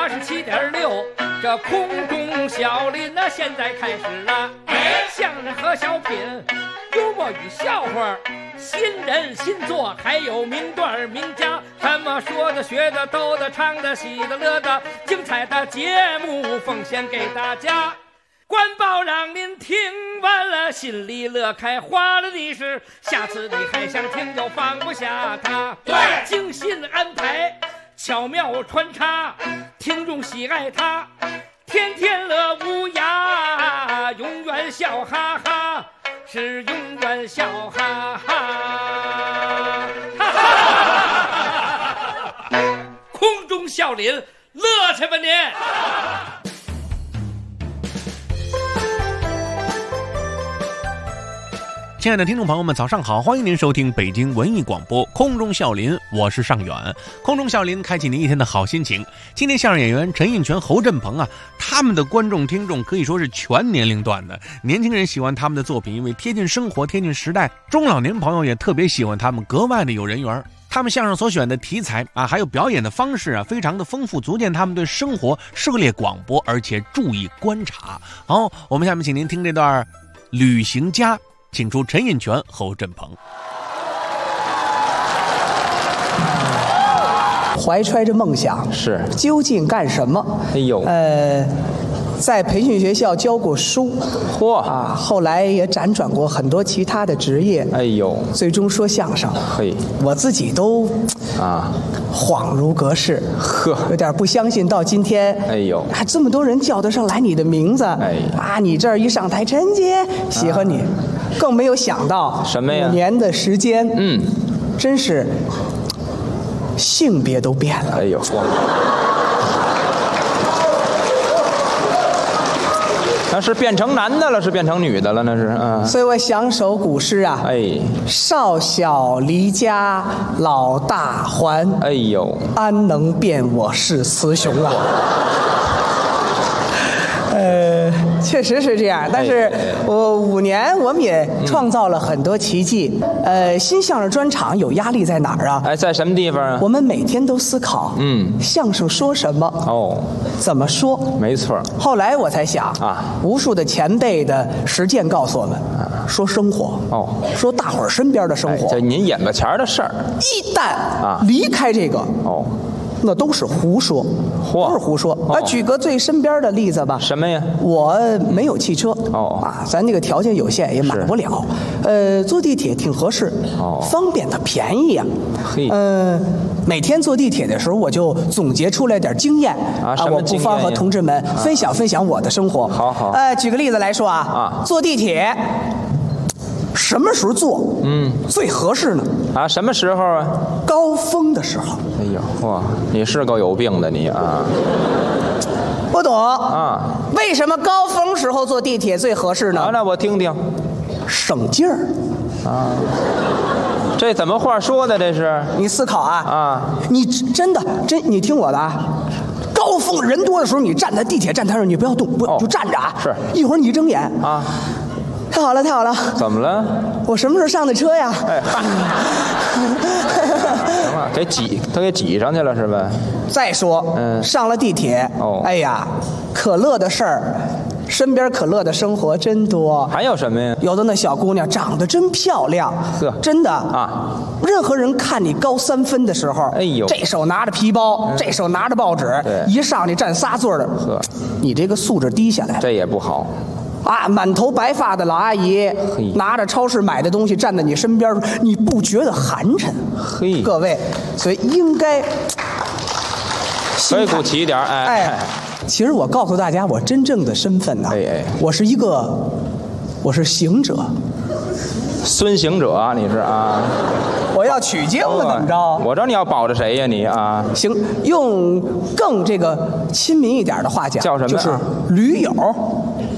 87.6，这空中小林呢，现在开始了。相声和小品，幽默与笑话，新人新作，还有名段名家，什么说的、学的、逗的、唱的、喜的、乐的，精彩的节目奉献给大家。官报让您听完了，心里乐开花了的是，下次你还想听又放不下它。对，精心安排，巧妙穿插，听众喜爱它，天天乐无涯，永远笑哈哈，是永远笑哈哈，哈哈，空中笑林，乐去吧您！ 亲爱的听众朋友们，早上好！欢迎您收听北京文艺广播空中笑林，我是尚远。空中笑林开启您一天的好心情。今天相声演员陈印泉、侯振鹏他们的观众听众可以说是全年龄段的。年轻人喜欢他们的作品，因为贴近生活、贴近时代；中老年朋友也特别喜欢他们，格外的有人缘。他们相声所选的题材还有表演的方式非常的丰富，足见他们对生活涉猎广博，而且注意观察。好，我们下面请您听这段《旅行家》。请出陈印泉、侯振鹏。 怀揣着梦想， 是究竟干什么？ 哎呦， 在培训学校教过书， 嚯后来也辗转过很多其他的职业， 哎呦， 最终说相声， 嘿， 我自己都恍如隔世，有点不相信。到今天， 哎呦， 还这么多人叫得上来你的名字，你这儿一上台，陈姐喜欢你，更没有想到什么呀？5 年的时间，真是性别都变了。 哎呦，那是变成男的了，是变成女的了，那是所以我想首古诗少小离家老大还， 哎呦， 安能辨我是雌雄啊！确实是这样，但是我5年我们也创造了很多奇迹。新相声专场有压力在哪儿啊？ 在什么地方啊？ 我们每天都思考，相声说什么？怎么说？ 没错。 后来我才想无数的前辈的实践告诉我们，说生活，说大伙儿身边的生活， 就您眼巴前的事儿， 一旦离开这个，那都是胡说，都是胡说。举个最身边的例子吧。 什么呀？ 我没有汽车，咱这个条件有限，也买不了。坐地铁挺合适，方便它便宜呀。每天坐地铁的时候，我就总结出来点经验我不妨和同志们分享分享我的生活。 好。 举个例子来说坐地铁。什么时候坐最合适呢？ 什么时候啊？ 高峰的时候。 哎呦，你是够有病的你不懂为什么高峰时候坐地铁最合适呢？ 那我听听。 省劲儿这怎么话说的？这是你思考你真你听我的高峰人多的时候，你站在地铁站台上，你不要动，就站着是一会儿你一睁眼太好了，太好了！ 怎么了？ 我什么时候上的车呀？ 行了，都给挤上去了是吧？ 再说，上了地铁，哎呀，可乐的事儿，身边可乐的生活真多。 还有什么呀？ 有的那小姑娘长得真漂亮，真的任何人看你高3分的时候，哎呦，这手拿着皮包，这手拿着报纸，一上去站仨座的，你这个素质低下来， 这也不好。 满头白发的老阿姨拿着超市买的东西站在你身边，你不觉得寒碜？各位，所以应该所以鼓起一点其实我告诉大家，我真正的身份我是行者， 孙行者，你是我要取经了，怎么着？ 我知道你要保着谁呀，你行，用更这个亲民一点的话讲， 叫什么？ 就是驴友。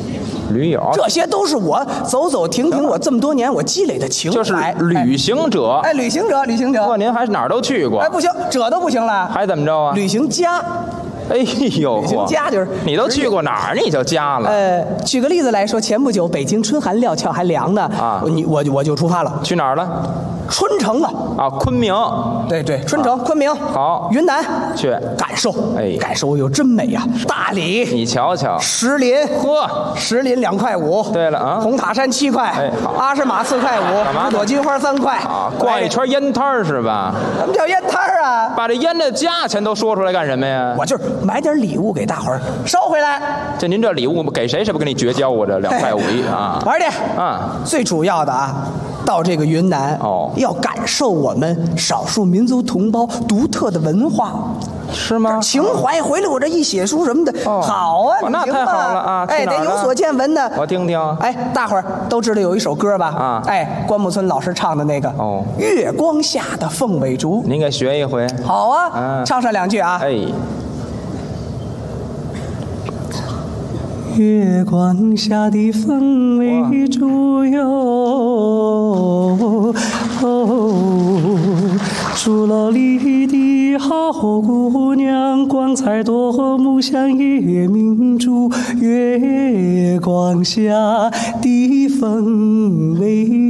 驴友， 这些都是我走走停停，我这么多年我积累的情怀。 就是旅行者。 哎，旅行者，旅行者。 不，您还是哪儿都去过？ 哎，不行，这都不行了。 还怎么着啊？ 旅行家。 哎呦， 旅行家就是你都去过哪儿？你就家了。 举个例子来说，前不久北京春寒料峭还凉呢啊，我就出发了。 去哪儿了？ 春城啊！ 啊，昆明。 对对，春城，昆明。 好， 云南去感受， 哎， 感受哟，真美呀！大理， 你瞧瞧， 石林， 呵， 石林2块5。 对了啊， 红塔山7块， 哎，好， 阿诗玛4块5，五朵金花3块。 啊，逛一圈烟摊是吧？ 什么叫烟摊啊？ 把这烟的价钱都说出来干什么呀？ 我就是买点礼物给大伙儿捎回来。 这您这礼物给谁？是不是跟你绝交啊？这2块5一啊？ 玩去啊！ 最主要的啊，到这个云南哦， 要感受我们少数民族同胞独特的文化。 是吗？ 情怀回来，我这一写书什么的，好啊， 那太好了啊！ 哎，得有所见闻的。 我听听。 哎，大伙儿都知道有一首歌吧？ 啊， 哎，关牧村老师唱的那个哦， 月光下的凤尾竹， 您给学一回。 好啊，唱上2句啊。 哎。 月光下的凤尾竹哟，竹篓里的好姑娘，光彩夺目像夜明珠。月光下的凤尾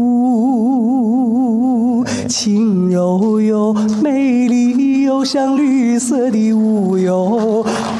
竹，轻柔又美丽，又像绿色的雾哟。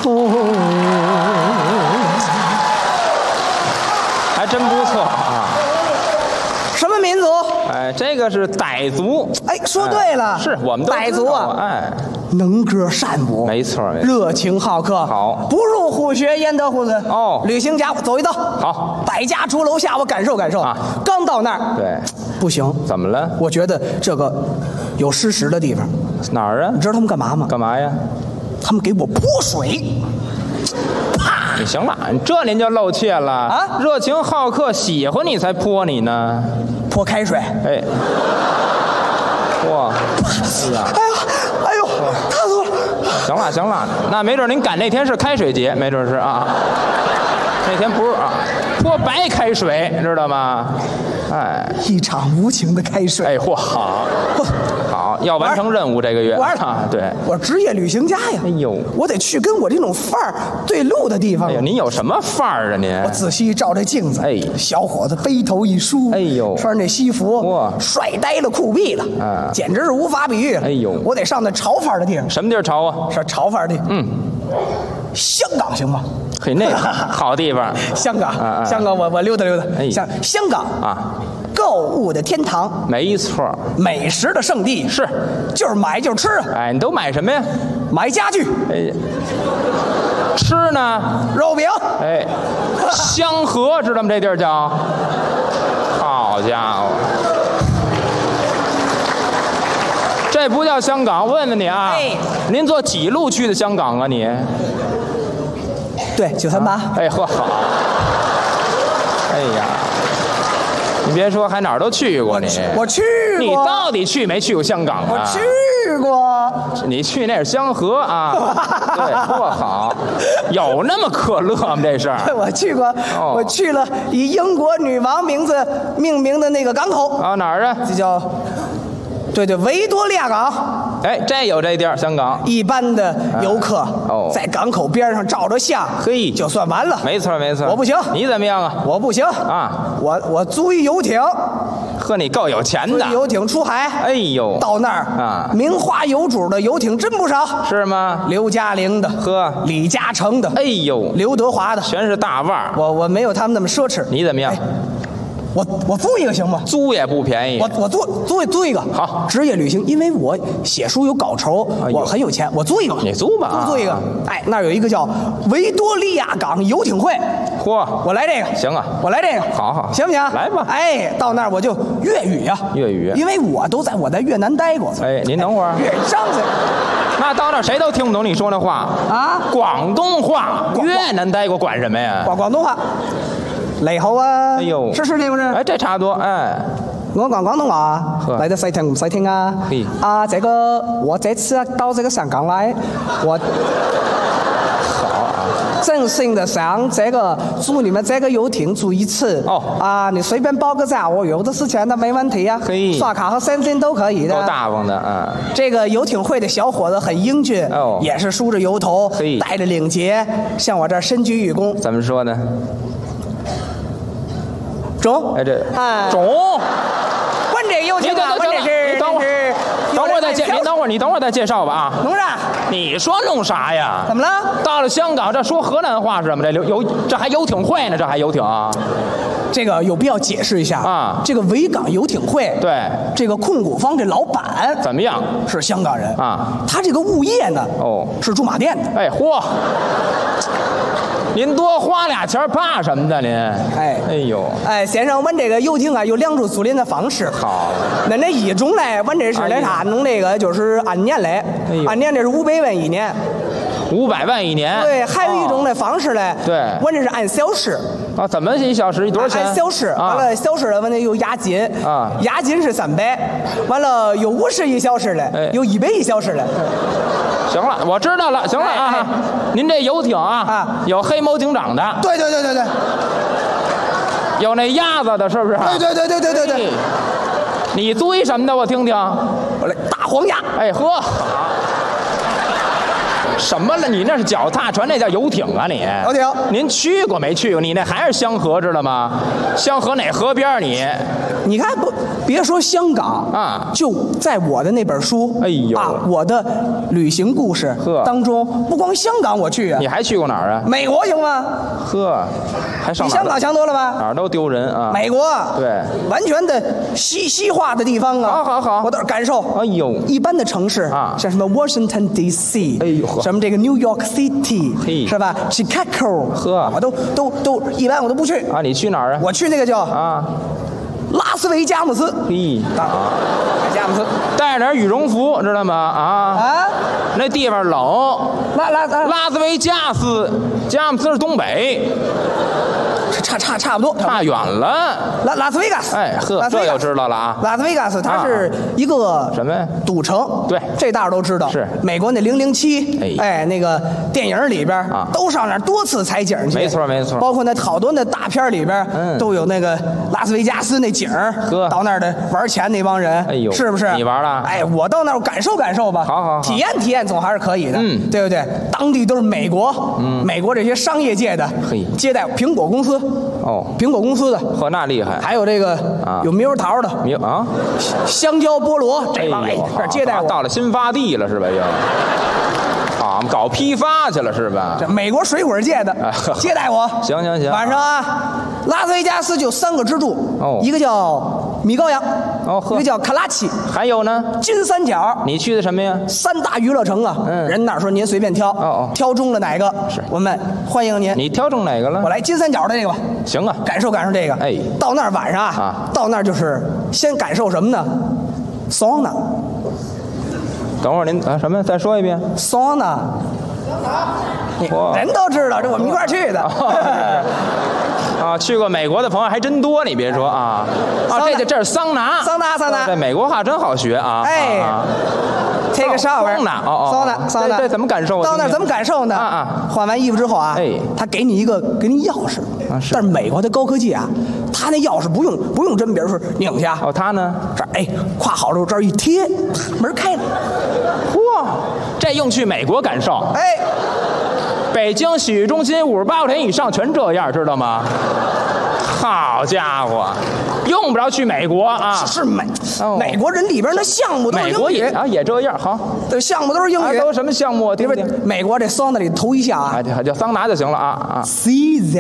还真不错啊！ 什么民族？ 哎，这个是傣族。 哎，说对了， 是我们都傣族啊！ 哎， 能歌善舞， 没错， 热情好客。 好， 不入虎穴焉得虎子。 哦， 旅行家，走一遭。 好， 百家竹楼下，我感受感受啊。刚到那儿， 对， 不行， 怎么了？ 我觉得这个有失实的地方。 哪儿啊？ 你知道他们干嘛吗？ 干嘛呀？ 他们给我泼水。 你行了，这您就露怯了啊！热情好客，喜欢你才泼你呢， 泼开水。 哎，哇，哎呀， 哎呦，烫死我了！ 行了行了，那没准您赶那天是开水节，没准是啊，那天不是啊，泼白开水，知道吗？哎， 一场无情的开水。 哎，嚯，好，好，要完成任务这个月啊，对， 我职业旅行家呀。 哎呦， 我得去跟我这种范儿对路的地方。 哎呀，您有什么范儿啊您？ 我仔细照这镜子， 哎， 小伙子背头一梳， 哎呦， 穿这西服， 哇， 帅呆了，酷毙了， 啊， 简直是无法比喻了。 哎呦， 我得上那潮范儿的地方。 什么地儿潮啊？ 是潮范儿地。香港行吗？ 嘿，那个好地方。 香港，香港，我溜达溜达。 哎， 香港啊， 购物的天堂， 没错， 美食的圣地， 是， 就是买就是吃啊。 哎，你都买什么呀？ 买家具。 哎，吃呢？ 肉饼。 哎，香河知道吗？这地儿叫。好家伙，这不叫香港。问问你啊，您坐几路去的香港啊？你？ 对，938。 哎呵好。哎呀，你别说，还哪儿都去过你。 我去过。 你到底去没去过香港啊？ 我去过。 你去那是香河啊。对，多好。有那么可乐吗？这事儿。 我去过。我去了以英国女王名字命名的那个港口。 啊，哪儿啊？ 这叫。对，维多利亚港。 哎，这有这地儿，香港。 一般的游客在港口边上照着相， 嘿， 就算完了。 没错没错。 我不行。 你怎么样啊？ 我不行啊！ 我租一游艇。 呵，你够有钱的。 游艇出海。 哎呦， 到那儿啊， 名花有主的游艇真不少。 是吗？ 刘嘉玲的， 呵， 李嘉诚的， 哎呦， 刘德华的， 全是大腕儿。 我没有他们那么奢侈。 你怎么样？ 我租一个行吗？ 租也不便宜。 我租一个。 好， 职业旅行，因为我写书有稿酬，我很有钱，我租一个。 你租吧， 租一个。哎，那儿有一个叫维多利亚港游艇会。 嚯， 我来这个。 行啊， 我来这个。 好好， 行不行？ 来吧。 哎，到那儿我就粤语呀， 粤语， 因为我在越南待过。 哎，您等会儿。 粤语张嘴。 那到那谁都听不懂你说那话啊？ 广东话，越南待过管什么呀？ 广东话。你好啊！ 哎呦， 是这不是？ 哎，这差不多。哎， 我講廣東話，嚟得細聽唔細聽啊？啊，我這次到這個香港來，我好啊。 真心的上这个，祝你们这个游艇注意吃哦啊！你随便包个赞，我有的是钱的，没问题呀。 嘿， 刷卡和现金都可以的。 够大方的啊！ 这个游艇会的小伙子很英俊， 哦， 也是梳着油头， 嘿， 戴着领结，向我这儿深鞠一躬。 怎么说呢？ 中， 哎，这啊， 中。 问这个游艇啊，问这是， 你等会儿，等会儿再介，你等会儿再介绍吧啊。 弄啥？ 你说弄啥呀？ 怎么了？ 到了香港，这说河南话是什么？这还游艇会呢？这还游艇啊？ 这个有必要解释一下啊。 这个维港游艇会， 对， 这个控股方这老板怎么样？ 是香港人啊。 他这个物业呢， 哦， 是驻马店的。 哎嚯！您多花俩钱怕什么的您？哎呦！ 哎，先生，问这个游艇啊，有两种租赁的方式。 好， 那一种嘞，问这是那啥，弄这个就是按年嘞，按年这是500万一年。 500万一年。 对，还有一种的方式嘞， 对， 问这是按小时。 啊，怎么1小时多少钱？ 按小时，完了小时的问题有押金啊， 押金是300，完了有51小时的，有110小时的。 行了，我知道了，行了啊，您这游艇啊，有黑猫警长的， 对， 有那鸭子的，是不是？ 对。 你租一什么的？我听听。 我来大黄鸭。 哎呵。什么了？你那是脚踏船，那叫游艇啊！你游艇， 您去过没去过？你那还是香河，知道吗？香河哪河边？ 你看不？别说香港啊， 就在我的那本书， 哎呦啊，我的旅行故事当中，不光香港我去啊， 你还去过哪儿啊？ 美国行吗？ 呵，还上比香港强多了吧？ 哪儿都丢人啊！ 美国对， 完全的西化的地方啊！ 好， 我倒是感受。 哎呦， 一般的城市啊，像什么 Washington D.C.， 哎呦， 什么这个 New York City， 是吧 ？Chicago， 呵， 我都一般我都不去啊。你去哪儿啊？ 我去那个叫啊。 拉斯维加姆斯，加姆斯带着点羽绒服，知道吗？啊，那地方冷。拉斯维加斯，加姆斯是东北， 差不多， 差远了。 拉斯维加斯， 哎呵，这就知道了啊。 拉斯维加斯它是一个什么呀？ 赌城， 对， 这大家都知道。 是美国那007，哎，那个电影里边都上那儿多次采景去。 没错。 包括那好多那大片里边都有那个拉斯维加斯那景儿，到那儿的玩钱那帮人， 哎呦， 是不是？ 你玩了？ 哎，我到那儿感受吧。 好， 体验总还是可以的，对不对？当地都是美国这些商业界的接待，苹果公司苹果公司的， 呵，那厉害。 还有这个有猕猴桃的，香蕉、菠萝，这帮这接待我。 到了新发地了是吧？又。好，搞批发去了是吧？ 这美国水果界的接待我。 行。 晚上啊，拉斯维加斯就3个支柱，一个叫米高扬，一个叫卡拉奇， 还有呢， 金三角。 你去的什么呀 ？3大娱乐城啊。人那儿说您随便挑，挑中了哪个，是我们欢迎您。 你挑中哪个了？ 我来金三角的这个吧。 行啊， 感受这个。哎，到那儿晚上啊，到那儿就是先感受什么呢？桑拿。 等会儿您什么？再说一遍。 桑拿。人都知道，这我们一块儿去的。 啊，去过美国的朋友还真多，你别说啊。这是桑拿。桑拿。这美国话真好学啊。 哎。take a shower。 桑拿。这怎么感受？ 到那儿怎么感受呢？换完衣服之后啊，他给你钥匙。但是美国的高科技啊，他那钥匙不用针，比如说拧下。 他呢？ 这儿挎好之后这儿一贴，门开了。 嚯，这用去美国感受。 哎。 北京洗浴中心58块钱以上全这样，知道吗？好家伙，用不着去美国啊！ 是美国人里边的项目都是英语。 美国也这样，好， 这项目都是英语。 都什么项目？听听。 美国这桑拿里头一下啊， 叫桑拿就行了啊。 CZ。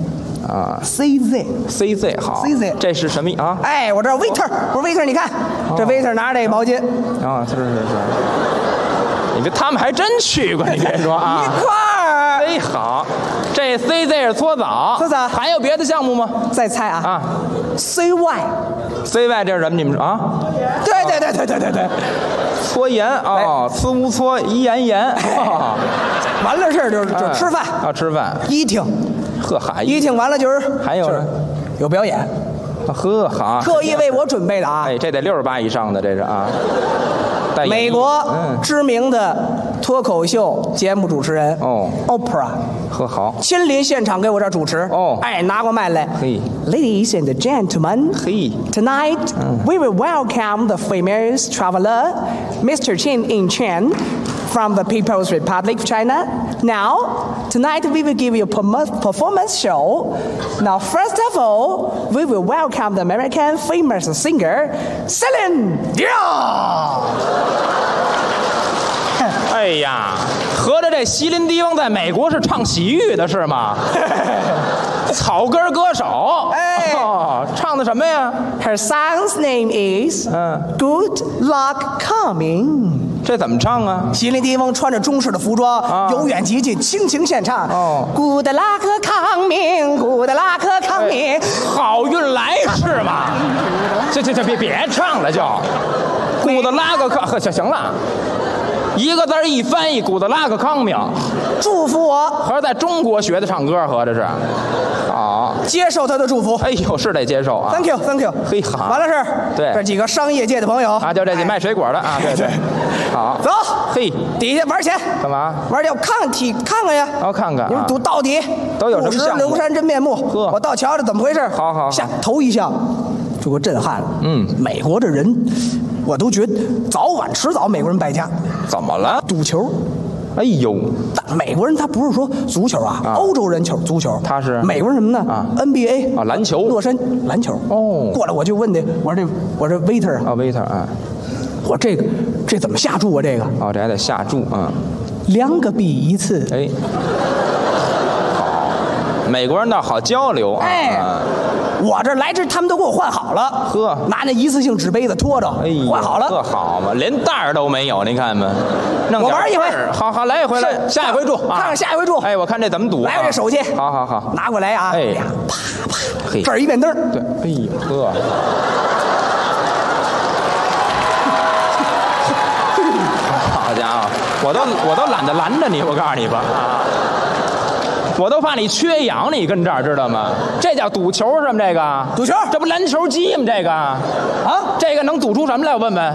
CZ 好 ，CZ 这是什么啊？ 哎，我这 waiter， 不是 waiter， 你看这 waiter 拿着这毛巾啊，是。你别，他们还真去过，你别说啊。 一块儿。 哎，好，这 CZ 是搓澡，还有别的项目吗？ 再猜啊，CY 这是什么？你们说啊？ 对， 搓盐啊，呲乌搓，一盐。 完了事儿就是吃饭啊，吃饭。 eating， 呵哈 ，eating完了就是还有有表演。 呵好， 特意为我准备的啊！ 哎，这得68以上的，这是啊。 美国知名的脱口秀节目主持人哦 ，Oprah， 呵好， 亲临现场给我这儿主持哦， 哎，拿过麦来， 嘿 ，Ladies and gentlemen， 嘿 Tonight we will welcome the famous traveler, Mr. Qin Yin-Chen, from the People's Republic of China. Now, tonight we will give you a performance show. Now, first of all, we will welcome the American famous singer, Celine Dion. 哎呀，合着这席琳迪翁在美国是唱洗浴的是吗？草根歌手， 哎唱的什么呀？ Her song's name is Good Luck Coming. 这怎么唱啊？ 席琳迪翁穿着中式的服装，由远及近倾情献唱。Good luck coming, good luck coming， 好运来是吗？这别唱了就，Good luck coming，行了，一个字一翻译，Good luck coming， 祝福我。 合着在中国学的唱歌，合着是，好， 接受他的祝福。 哎呦，是得接受啊。 Thank you, thank you。 嘿好， 完了是， 对， 这几个商业界的朋友啊，就这几卖水果的啊，对，好， 走， 嘿， 底下玩钱， 干嘛？ 玩去，我看看呀。 我看看， 你们赌到底都有什么项目？ 刘山真面目， 呵， 我倒瞧瞧怎么回事。 好， 下头一项就给我震撼了。美国这人，我都觉得早晚迟早美国人败家。 怎么了？ 赌球。 哎呦， 美国人他不是说足球啊，欧洲人足球， 他是美国人什么呢？NBA 啊，篮球， 洛杉篮球。哦，过来我就问他，我说 waiter 啊 waiter 啊， 我这怎么下注啊？这个哦，这还得下注啊 ，2个币一次。 哎，好，美国人倒好交流啊。 哎，我这来他们都给我换好了， 呵， 拿那一次性纸杯子拖着， 哎， 换好了， 这好嘛，连袋儿都没有，您看吧。 我玩一回， 好，来一回来，下一回注， 看看下一回注。 哎，我看这怎么赌？ 来我这手去， 好， 拿过来啊！ 哎， 啪， 嘿， 这儿一面灯， 对，哎呦呵，好家伙，我都懒得拦着你，我告诉你吧啊。我都怕你缺氧，你跟这儿知道吗？这叫赌球是吗？这个赌球， 这不篮球机吗？这个啊，这个能赌出什么来？我问问。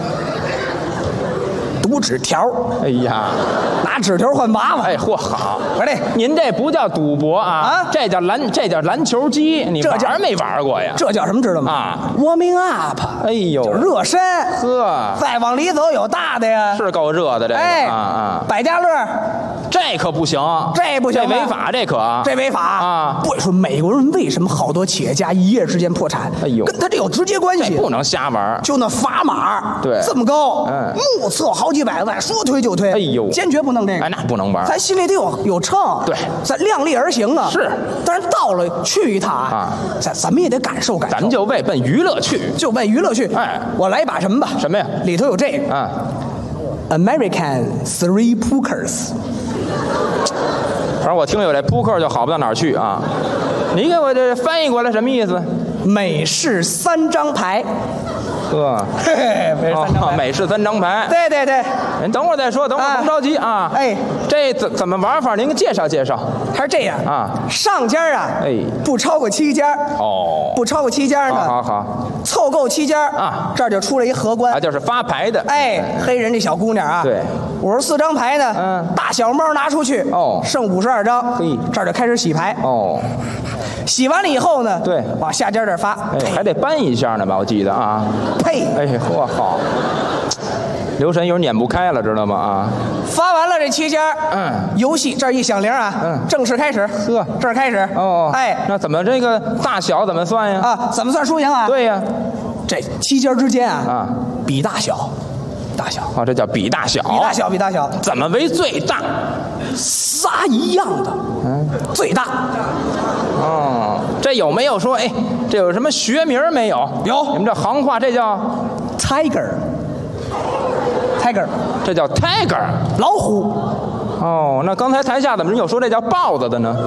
赌纸条。 哎呀， 拿纸条换麻烦。 哎，嚯好！ 我这您这不叫赌博啊，这叫篮球机，你玩没玩过呀？ 这叫什么知道吗？ 啊 ，warming up。 哎呦， 热身。 呵， 再往里走有大的呀。 是够热的这个。 哎百家乐。 这可不行， 这不行， 这违法，这违法啊！ 不说美国人为什么好多企业家一夜之间破产？ 哎呦， 跟他这有直接关系， 不能瞎玩。 就那砝码， 对， 这么高，目测好几百万，说推就推。 哎呦， 坚决不能这个， 哎，那不能玩。 咱心里得有秤， 对， 咱量力而行啊。 是， 但是到了去一趟啊，咱们也得感受。 咱就奔娱乐去， 哎，我来一把什么吧？ 什么呀？ 里头有这个啊 ，American Three Pokers。 反正我听有这扑克就好不到哪儿去啊！你给我这翻译过来什么意思？ 美式3张牌。 呵，美式3张牌。 对。 您等会儿再说，等会儿甭着急啊。 哎， 这怎么玩法？您给介绍介绍。 它是这样啊， 上家啊， 哎， 不超过7家。 哦， 不超过7家呢。 好， 凑够7家啊， 这儿就出来一荷官啊，就是发牌的。 哎，黑人这小姑娘啊， 对 ，54张牌呢，大小猫拿出去，剩52张， 嘿， 这儿就开始洗牌。 哦， 洗完了以后呢， 对， 往下家这儿发， 哎，还得搬一下呢吧？我记得啊。 呸！ 哎，嚯好，留神一会儿撵不开了，知道吗？啊， 发完了这7家，游戏这儿一响铃啊，正式开始，这儿开始。 哦， 哎， 那怎么这个大小怎么算呀？ 啊，怎么算输赢啊？ 对呀， 这7家之间啊，比大小。 啊，这叫比大小。 比大小。 怎么为最大 ？3一样的，最大。 哦，这有没有说？哎，这有什么学名没有？ 有。 你们这行话，这叫 tiger， 这叫 tiger， 老虎。 哦，那刚才台下怎么有说这叫豹子的呢？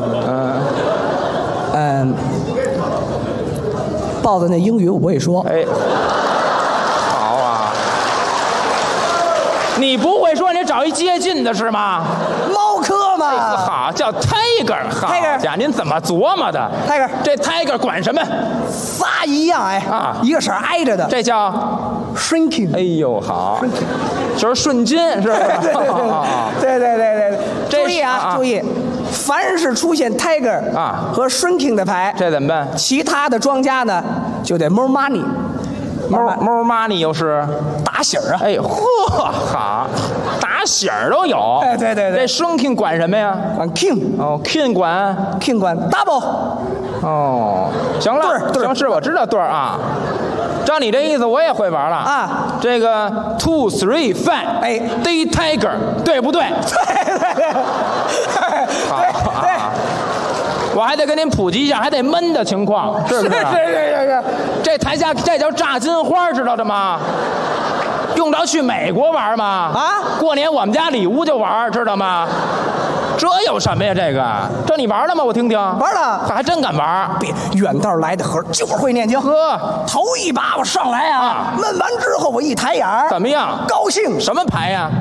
豹子那英语我不会说。 哎，好啊，你不会说，你找一接近的是吗？ 猫科嘛。 好，叫 Tiger。Tiger 家，您怎么琢磨的 ？Tiger， 这 Tiger 管什么？ 仨一样哎啊，一个色挨着的， 这叫 shrinking。 哎呦，好，就是瞬间，是吧？ 对，注意啊，注意，凡是出现 Tiger 啊和 shrinking 的牌， 这怎么办？ 其他的庄家呢就得 more money。 more money 又是打喜儿啊！ 哎，嚯，好，打喜儿都有。 哎，对， 这 shrinking 管什么呀？ 管 king。 哦 ，king 管 double。 哦，行了，行，是我知道对啊。照你这意思，我也会玩了啊。 这个 2, 3, 5， 哎 ，day tiger， 对不对？ 对。 好啊。我还得跟您普及一下，还得闷的情况，是不是？ 是。 这台下这叫炸金花，知道的吗？用着去美国玩吗？ 啊！ 过年我们家里屋就玩，知道吗？这有什么呀？这你玩了吗？我听听。 玩了， 还真敢玩。 别远道来的盒就是会念经。 呵， 头一把我上来啊，闷完之后我一抬眼儿， 怎么样？ 高兴。 什么牌呀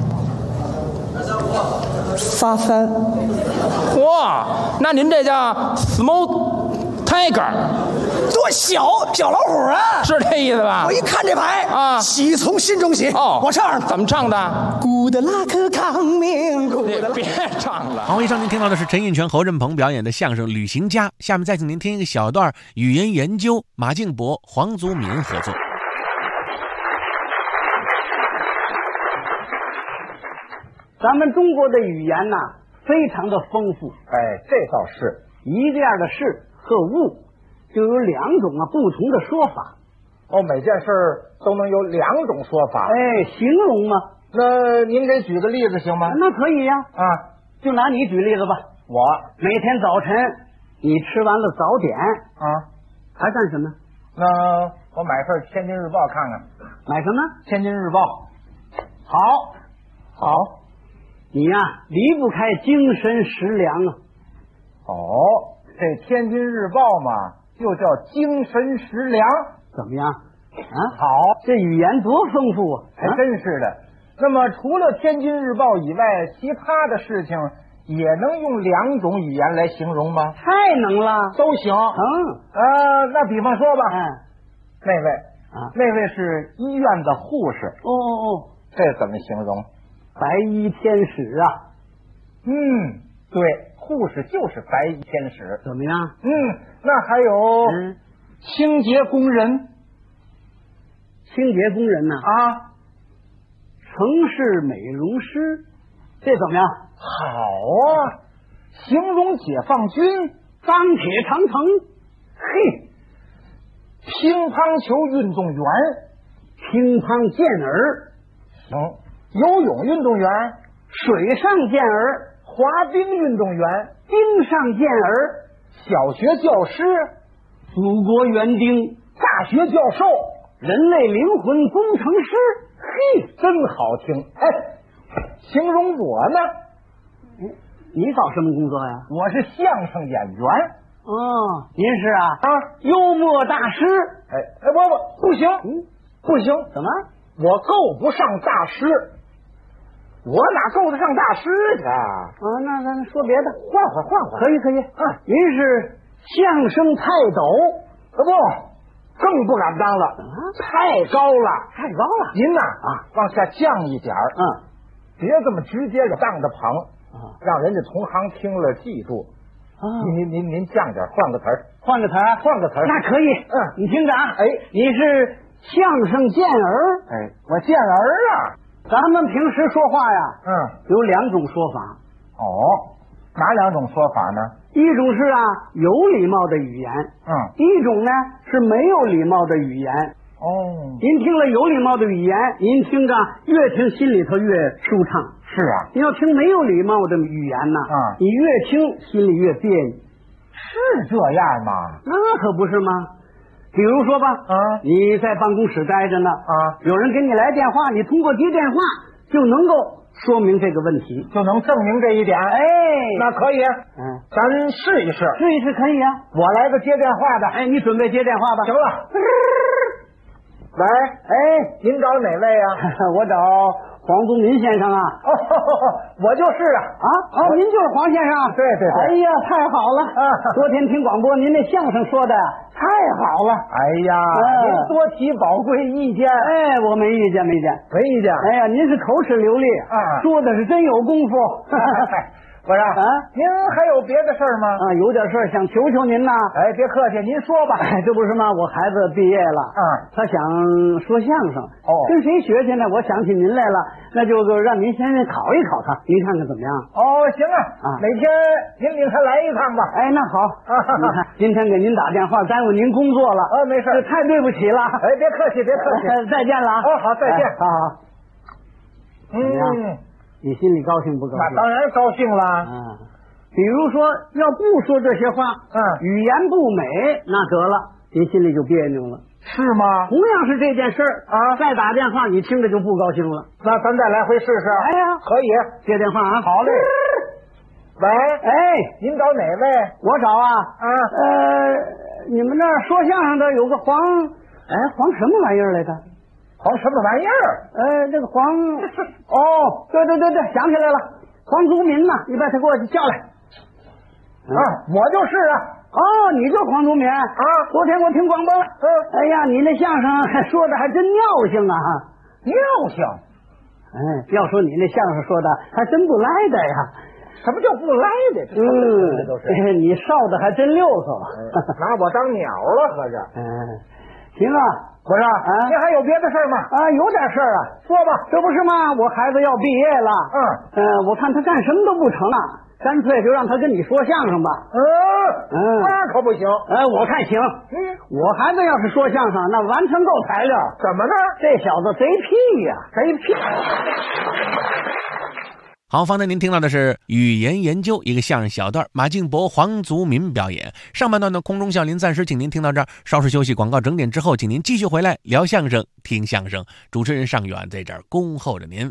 ？83。 哇，那您这叫 small tiger， 多小老虎啊！ 是这意思吧？ 我一看这牌啊，喜从心中喜。 哦， 我唱怎么唱的 ？Good luck coming， 别唱了。 好，以上您听到的是陈印泉、侯振鹏表演的相声《旅行家》，下面再请您听一个小段语言研究，马敬博、黄祖民合作。 咱们中国的语言呐，非常的丰富。 哎，这倒是。 一个样的事和物，就有两种不同的说法。 哦，每件事都能有两种说法。 哎，形容嘛。 那您给举个例子行吗？ 那可以呀。 啊， 就拿你举例子吧。 我每天早晨你吃完了早点啊， 还干什么？ 那我买份《天津日报》看看。 买什么？ 《天津日报》。 好，你呀离不开精神食粮啊。 哦，这《天津日报》嘛，就叫精神食粮。 怎么样？啊， 好， 这语言多丰富啊！ 还真是的。那么除了《天津日报》以外，其他的事情也能用两种语言来形容吗？ 太能了， 都行。那比方说吧，那位啊，那位是医院的护士。 哦， 这怎么形容？ 白衣天使啊。 对，护士就是白衣天使。 怎么样？ 那还有清洁工人。 清洁工人呢？ 啊， 城市美容师，这怎么样？ 好啊，形容解放军钢铁长城。 嘿，乒乓球运动员， 乒乓健儿。 行，游泳运动员， 水上健儿。 滑冰运动员， 冰上健儿。 小学教师， 祖国园丁。 大学教授， 人类灵魂工程师。 嘿，真好听。哎，形容我呢？ 你搞什么工作呀？ 我是相声演员。 哦，您是幽默大师。不行，不行， 怎么？我够不上大师。我哪够得上大师去啊？ 那咱说别的， 换换。 可以。您是相声泰斗？ 更不敢当了，太高了。您呐往下降一点儿。别这么直接就当着捧，让人家同行听了记住。您降点，换个词儿。 那可以。你听着啊。你是相声健儿。 我健儿啊。 咱们平时说话呀，有两种说法。 哪两种说法呢？ 一种是有礼貌的语言，一种呢是没有礼貌的语言。您听了有礼貌的语言，您听着越听心里头越舒畅。 是啊， 你要听没有礼貌的语言呢，你越听心里越别扭。 是这样吗？ 那可不是吗？比如说吧，你在办公室待着呢，有人给你来电话，你通过接电话就能够说明这个问题， 就能证明这一点。那可以。咱试一试。 可以啊。 我来个接电话的。 你准备接电话吧。 行了。 喂，哎，您找哪位啊？ 我找黄宗民先生啊。 我就是啊。 您就是黄先生。 对。 哎呀，太好了！昨天听广播，您那相声说的太好了。 哎呀，您多提宝贵意见。 哎，我没意见。 没意见。 哎呀，您是口齿流利啊， 说的是真有功夫。 不是啊，您还有别的事儿吗？ 有点事儿想求求您呐。 哎，别客气，您说吧。 这不是吗？我孩子毕业了，他想说相声，跟谁学去呢？我想起您来了，那就让您先考一考他，您看看怎么样？ 行啊，哪天您领他来一趟吧。哎， 那好，你看今天给您打电话耽误您工作了。 没事， 太对不起了。 哎，别客气。 再见了。 好，再见。 好。你心里高兴不高兴？ 那当然高兴了。 比如说要不说这些话，语言不美，那得了，您心里就别扭了， 是吗？ 同样是这件事儿再打电话你听着就不高兴了。 那咱再来回试试。 哎呀， 可以接电话啊。 好嘞。喂，您找哪位？ 我找你们那儿说相声的有个黄什么玩意儿来着？ 黄什么玩意儿？ 这个黄对，想起来了，黄宗民呐，你把他给我叫来。 我就是啊。 你就黄宗民啊？昨天我听广播了。哎呀，你那相声说的还真尿性啊！ 尿性？ 要说你那相声说的还真不赖的呀。 什么叫不赖的？这都是。 你哨的还真溜索， 拿我当鸟了，合着。 行啊。 不是您还有别的事儿吗？ 有点事儿啊， 说吧。 这不是吗？我孩子要毕业了。我看他干什么都不成了，干脆就让他跟你说相声吧。 那可不行。 我看行。我孩子要是说相声，那完全够材料。 怎么呢？ 这小子贼屁呀，贼屁。 好，方才您听到的是语言研究一个相声小段，马敬博、黄族民表演。上半段的空中笑林暂时请您听到这儿，稍事休息，广告整点之后，请您继续回来聊相声、听相声。主持人尚远在这儿恭候着您。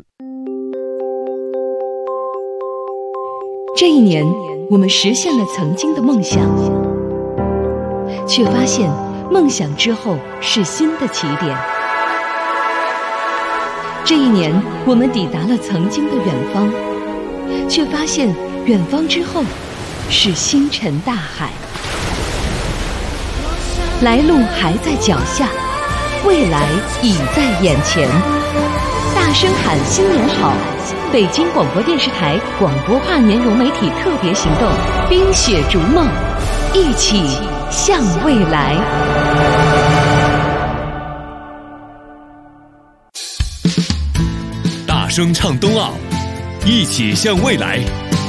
这一年，我们实现了曾经的梦想，却发现梦想之后是新的起点。这一年，我们抵达了曾经的远方，却发现远方之后是星辰大海。来路还在脚下，未来已在眼前。大声喊新年好！北京广播电视台广播跨年融媒体特别行动，冰雪逐梦，一起向未来。 大声唱冬奥，一起向未来。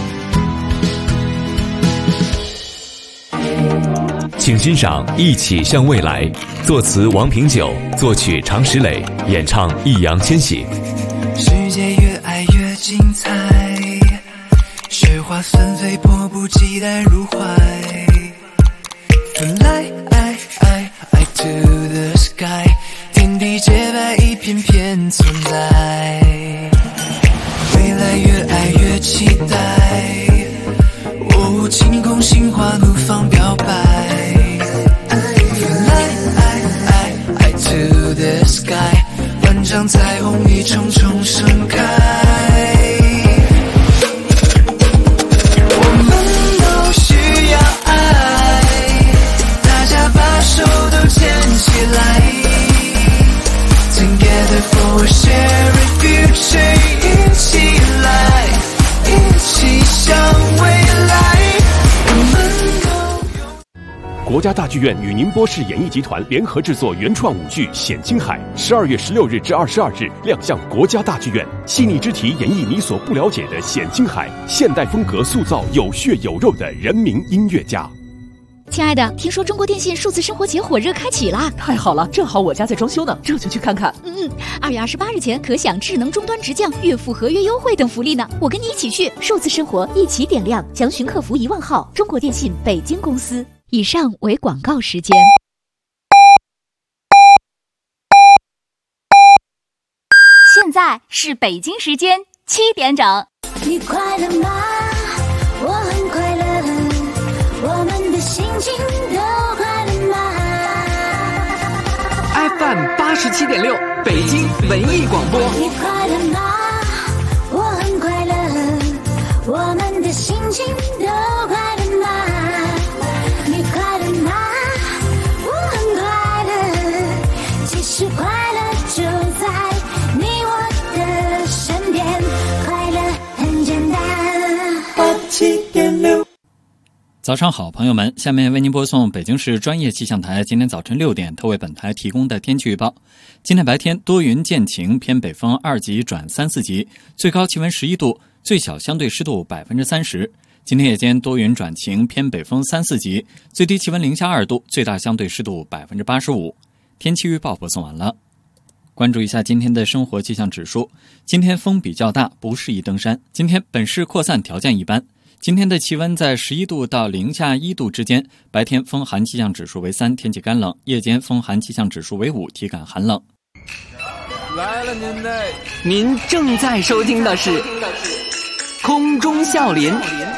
请欣赏《一起向未来》，作词王平久，作曲常石磊，演唱易烊千玺。 世界越爱越精彩，雪花纷飞，迫不及待入怀。Fly to the sky， 天地洁白，一片片存在。未来越爱越期待，晴空心花怒放表白。Fly to the sky， 万丈彩虹一重重盛开。我们都需要爱，大家把手都牵起来。Together for a shared future， 一起来，一起向未来。 国家大剧院与宁波市演艺集团联合制作原创舞剧《显青海》，12月16日至22日亮相国家大剧院，细腻之题演绎你所不了解的显青海，现代风格塑造有血有肉的人民音乐家。 亲爱的，听说中国电信数字生活节火热开启啦！ 太好了，正好我家在装修呢，这就去看看。 2月28日前可享智能终端直降、月付合约优惠等福利呢。我跟你一起去，数字生活一起点亮，详询客服1万号。中国电信北京公司。以上为广告时间。 现在是北京时间7点整。 你快乐吗？我很快乐，我们的心情都快乐吗？ FM 87.6，北京文艺广播。 你快乐吗？我很快乐，我们的心情都快乐吗？你快乐吗？我很快乐，其实快乐就在你我的身边，快乐很简单。87.6。 早上好，朋友们，下面为您播送北京市专业气象台今天早晨6点特为本台提供的天气预报。今天白天多云见晴，偏北风2级转3、4级，最高气温11度，最小相对湿度30%。今天夜间多云转晴，偏北风3、4级，最低气温零下2度，最大相对湿度85%。天气预报播送完了。关注一下今天的生活气象指数，今天风比较大，不适宜登山。今天本市扩散条件一般。今天的气温在11度到零下1度之间，白天风寒气象指数为3，天气干冷；夜间风寒气象指数为5，体感寒冷。 来了您正在收听的是空中笑林。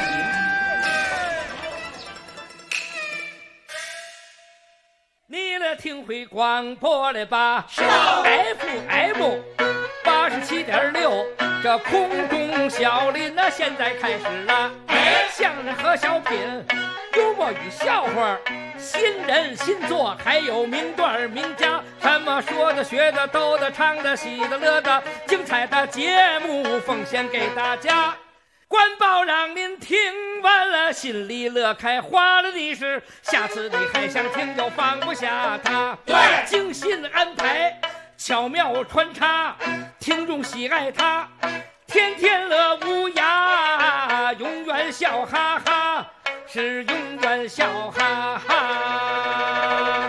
你来听会广播了吧？是啊 ，FM 87.6，这空中笑林那现在开始了。相声和小品，幽默与笑话，新人新作，还有名段名家，什么说的、学的、逗的、唱的、喜的、乐的，精彩的节目奉献给大家。官报让您听完了心里乐开花了的是，下次你还想听就放不下它。对，精心安排，巧妙穿插，听众喜爱它，天天乐无涯，永远笑哈哈，是永远笑哈哈。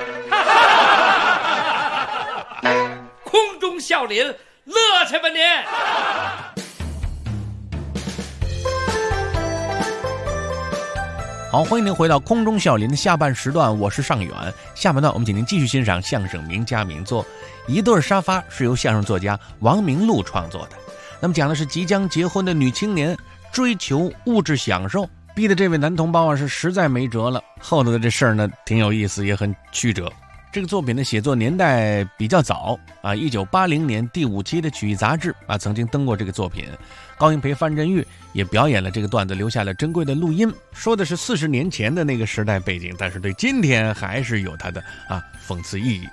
空中笑林，乐去吧您！ 好，欢迎您回到空中笑林的下半时段，我是尚远。下半段我们请您继续欣赏相声名家名作《一对沙发》，是由相声作家王明禄创作的。那么讲的是即将结婚的女青年追求物质享受，逼得这位男同胞啊是实在没辙了。后头的这事儿呢挺有意思，也很曲折。这个作品的写作年代比较早啊，1980年第5期的曲艺杂志啊曾经登过这个作品。高英培、范振钰也表演了这个段子，留下了珍贵的录音，说的是40年前的那个时代背景，但是对今天还是有它的讽刺意义。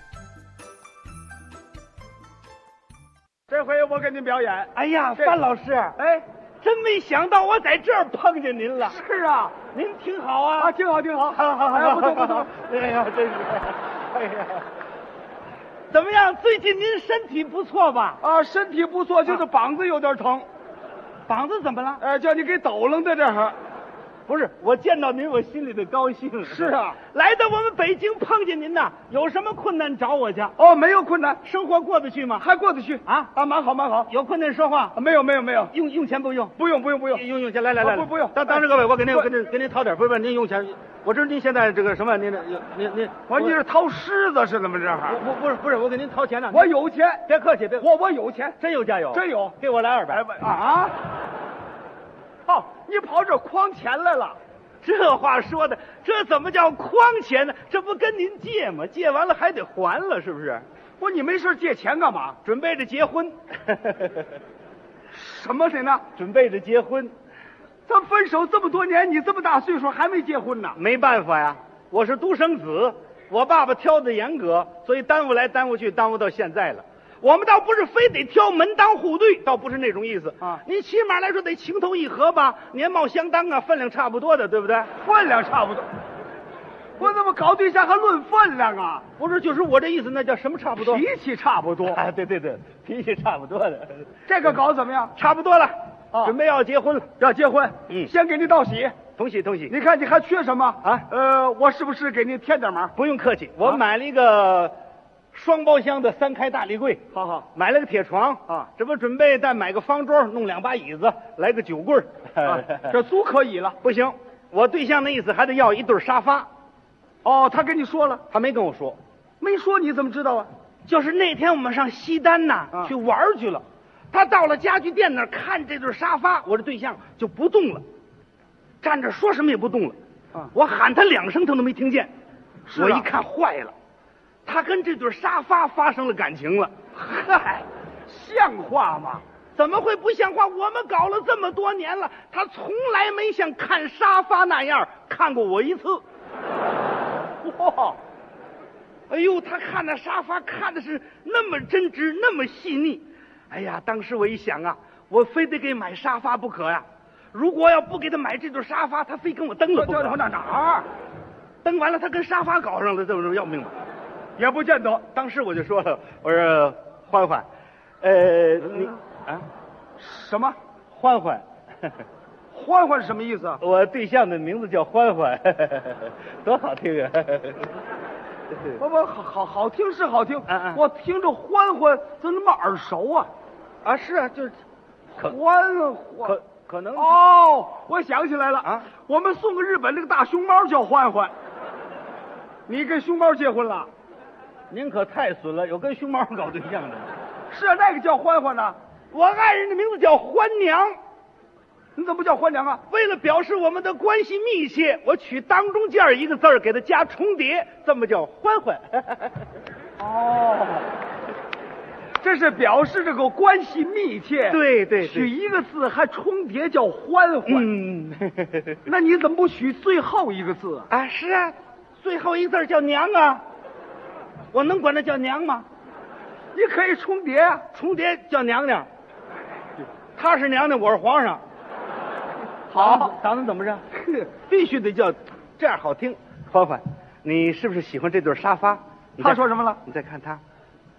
这回我给您表演。哎呀，范老师，哎，真没想到我在这儿碰见您了。是啊，您挺好啊。挺好，挺好。好，哎呀，不错不错。哎呀，真是，哎呀，怎么样？最近您身体不错吧？啊，身体不错，就是膀子有点疼。膀子怎么了？叫你给抖楞在这儿。不是，我见到您，我心里的高兴。是啊，来到我们北京碰见您呐，有什么困难找我去。哦，没有困难，生活过得去吗？还过得去啊，蛮好蛮好。有困难说话。没有没有没有。用钱不用？不用不用不用。用钱来，不用。当这个位，我给您掏点，不是您用钱。我知道您现在这个什么，您我你是掏狮子是怎么着？不是，我给您掏钱呢。我有钱，别客气，别我有钱，真有加油，真有，给我来200啊！哦，你跑这诓钱来了？这话说的，这怎么叫诓钱呢？这不跟您借吗？借完了还得还了，是不是？不，你没事借钱干嘛？准备着结婚。什么谁呢？准备着结婚。咱分手这么多年，你这么大岁数还没结婚呢？没办法呀，我是独生子，我爸爸挑的严格，所以耽误来耽误去，耽误到现在了。我们倒不是非得挑门当户对，倒不是那种意思啊。你起码来说得情投意合吧，年貌相当啊，分量差不多的，对不对？分量差不多。我怎么搞对象还论分量啊？不是，就是我这意思，那叫什么差不多？脾气差不多。哎，对，脾气差不多的。这个搞怎么样？差不多了，准备要结婚了。要结婚？先给你道喜。同喜。你看你还缺什么啊？我是不是给您添点忙？不用客气，我买了一个双包厢的3开大立柜，好，买了个铁床啊，这不准备再买个方桌，弄2把椅子，来个酒柜这足可以了。不行，我对象的意思还得要一对沙发。哦，他跟你说了？他没跟我说。没说你怎么知道啊？就是那天我们上西单去玩去了，他到了家具店那儿看这对沙发，我这对象就不动了，站着说什么也不动了。我喊他2声他都没听见。我一看坏了。 他跟这对沙发发生了感情了。 嗨，像话吗？ 怎么会不像话？我们搞了这么多年了，他从来没像看沙发那样看过我一次。 哇！ 哎呦，他看那沙发看的是那么真挚，那么细腻。哎呀，当时我一想啊，我非得给买沙发不可呀。如果要不给他买这对沙发，他非跟我蹬了不可。 哪儿？ 蹬完了，他跟沙发搞上了，这不要命吗？ 也不见得。 当时我就说了，我说欢欢，你啊， 什么？ 欢欢， 欢欢是什么意思？ 我对象的名字叫欢欢，多好听啊！ 不，好听是好听，我听着欢欢怎么那么耳熟啊？ 啊，是啊，就是欢， 可能哦，我想起来了啊，我们送个日本那个大熊猫叫欢欢，你跟熊猫结婚了？ 您可太损了，有跟熊猫搞对象的？ 是啊，那个叫欢欢呢。 我爱人的名字叫欢娘。 你怎么不叫欢娘啊？ 为了表示我们的关系密切，我取当中间一个字儿给它加重叠，这么叫欢欢。 哦，这是表示这个关系密切。 对， 取一个字还重叠叫欢欢。那你怎么不取最后一个字啊？是啊，最后一个字叫娘啊。我能管它叫娘吗？ 你可以重叠啊， 重叠叫娘娘。她是娘娘，我是皇上。 好， 打算怎么着？必须得叫这样好听。欢欢，你是不是喜欢这对沙发？ 他说什么了？ 你再看他。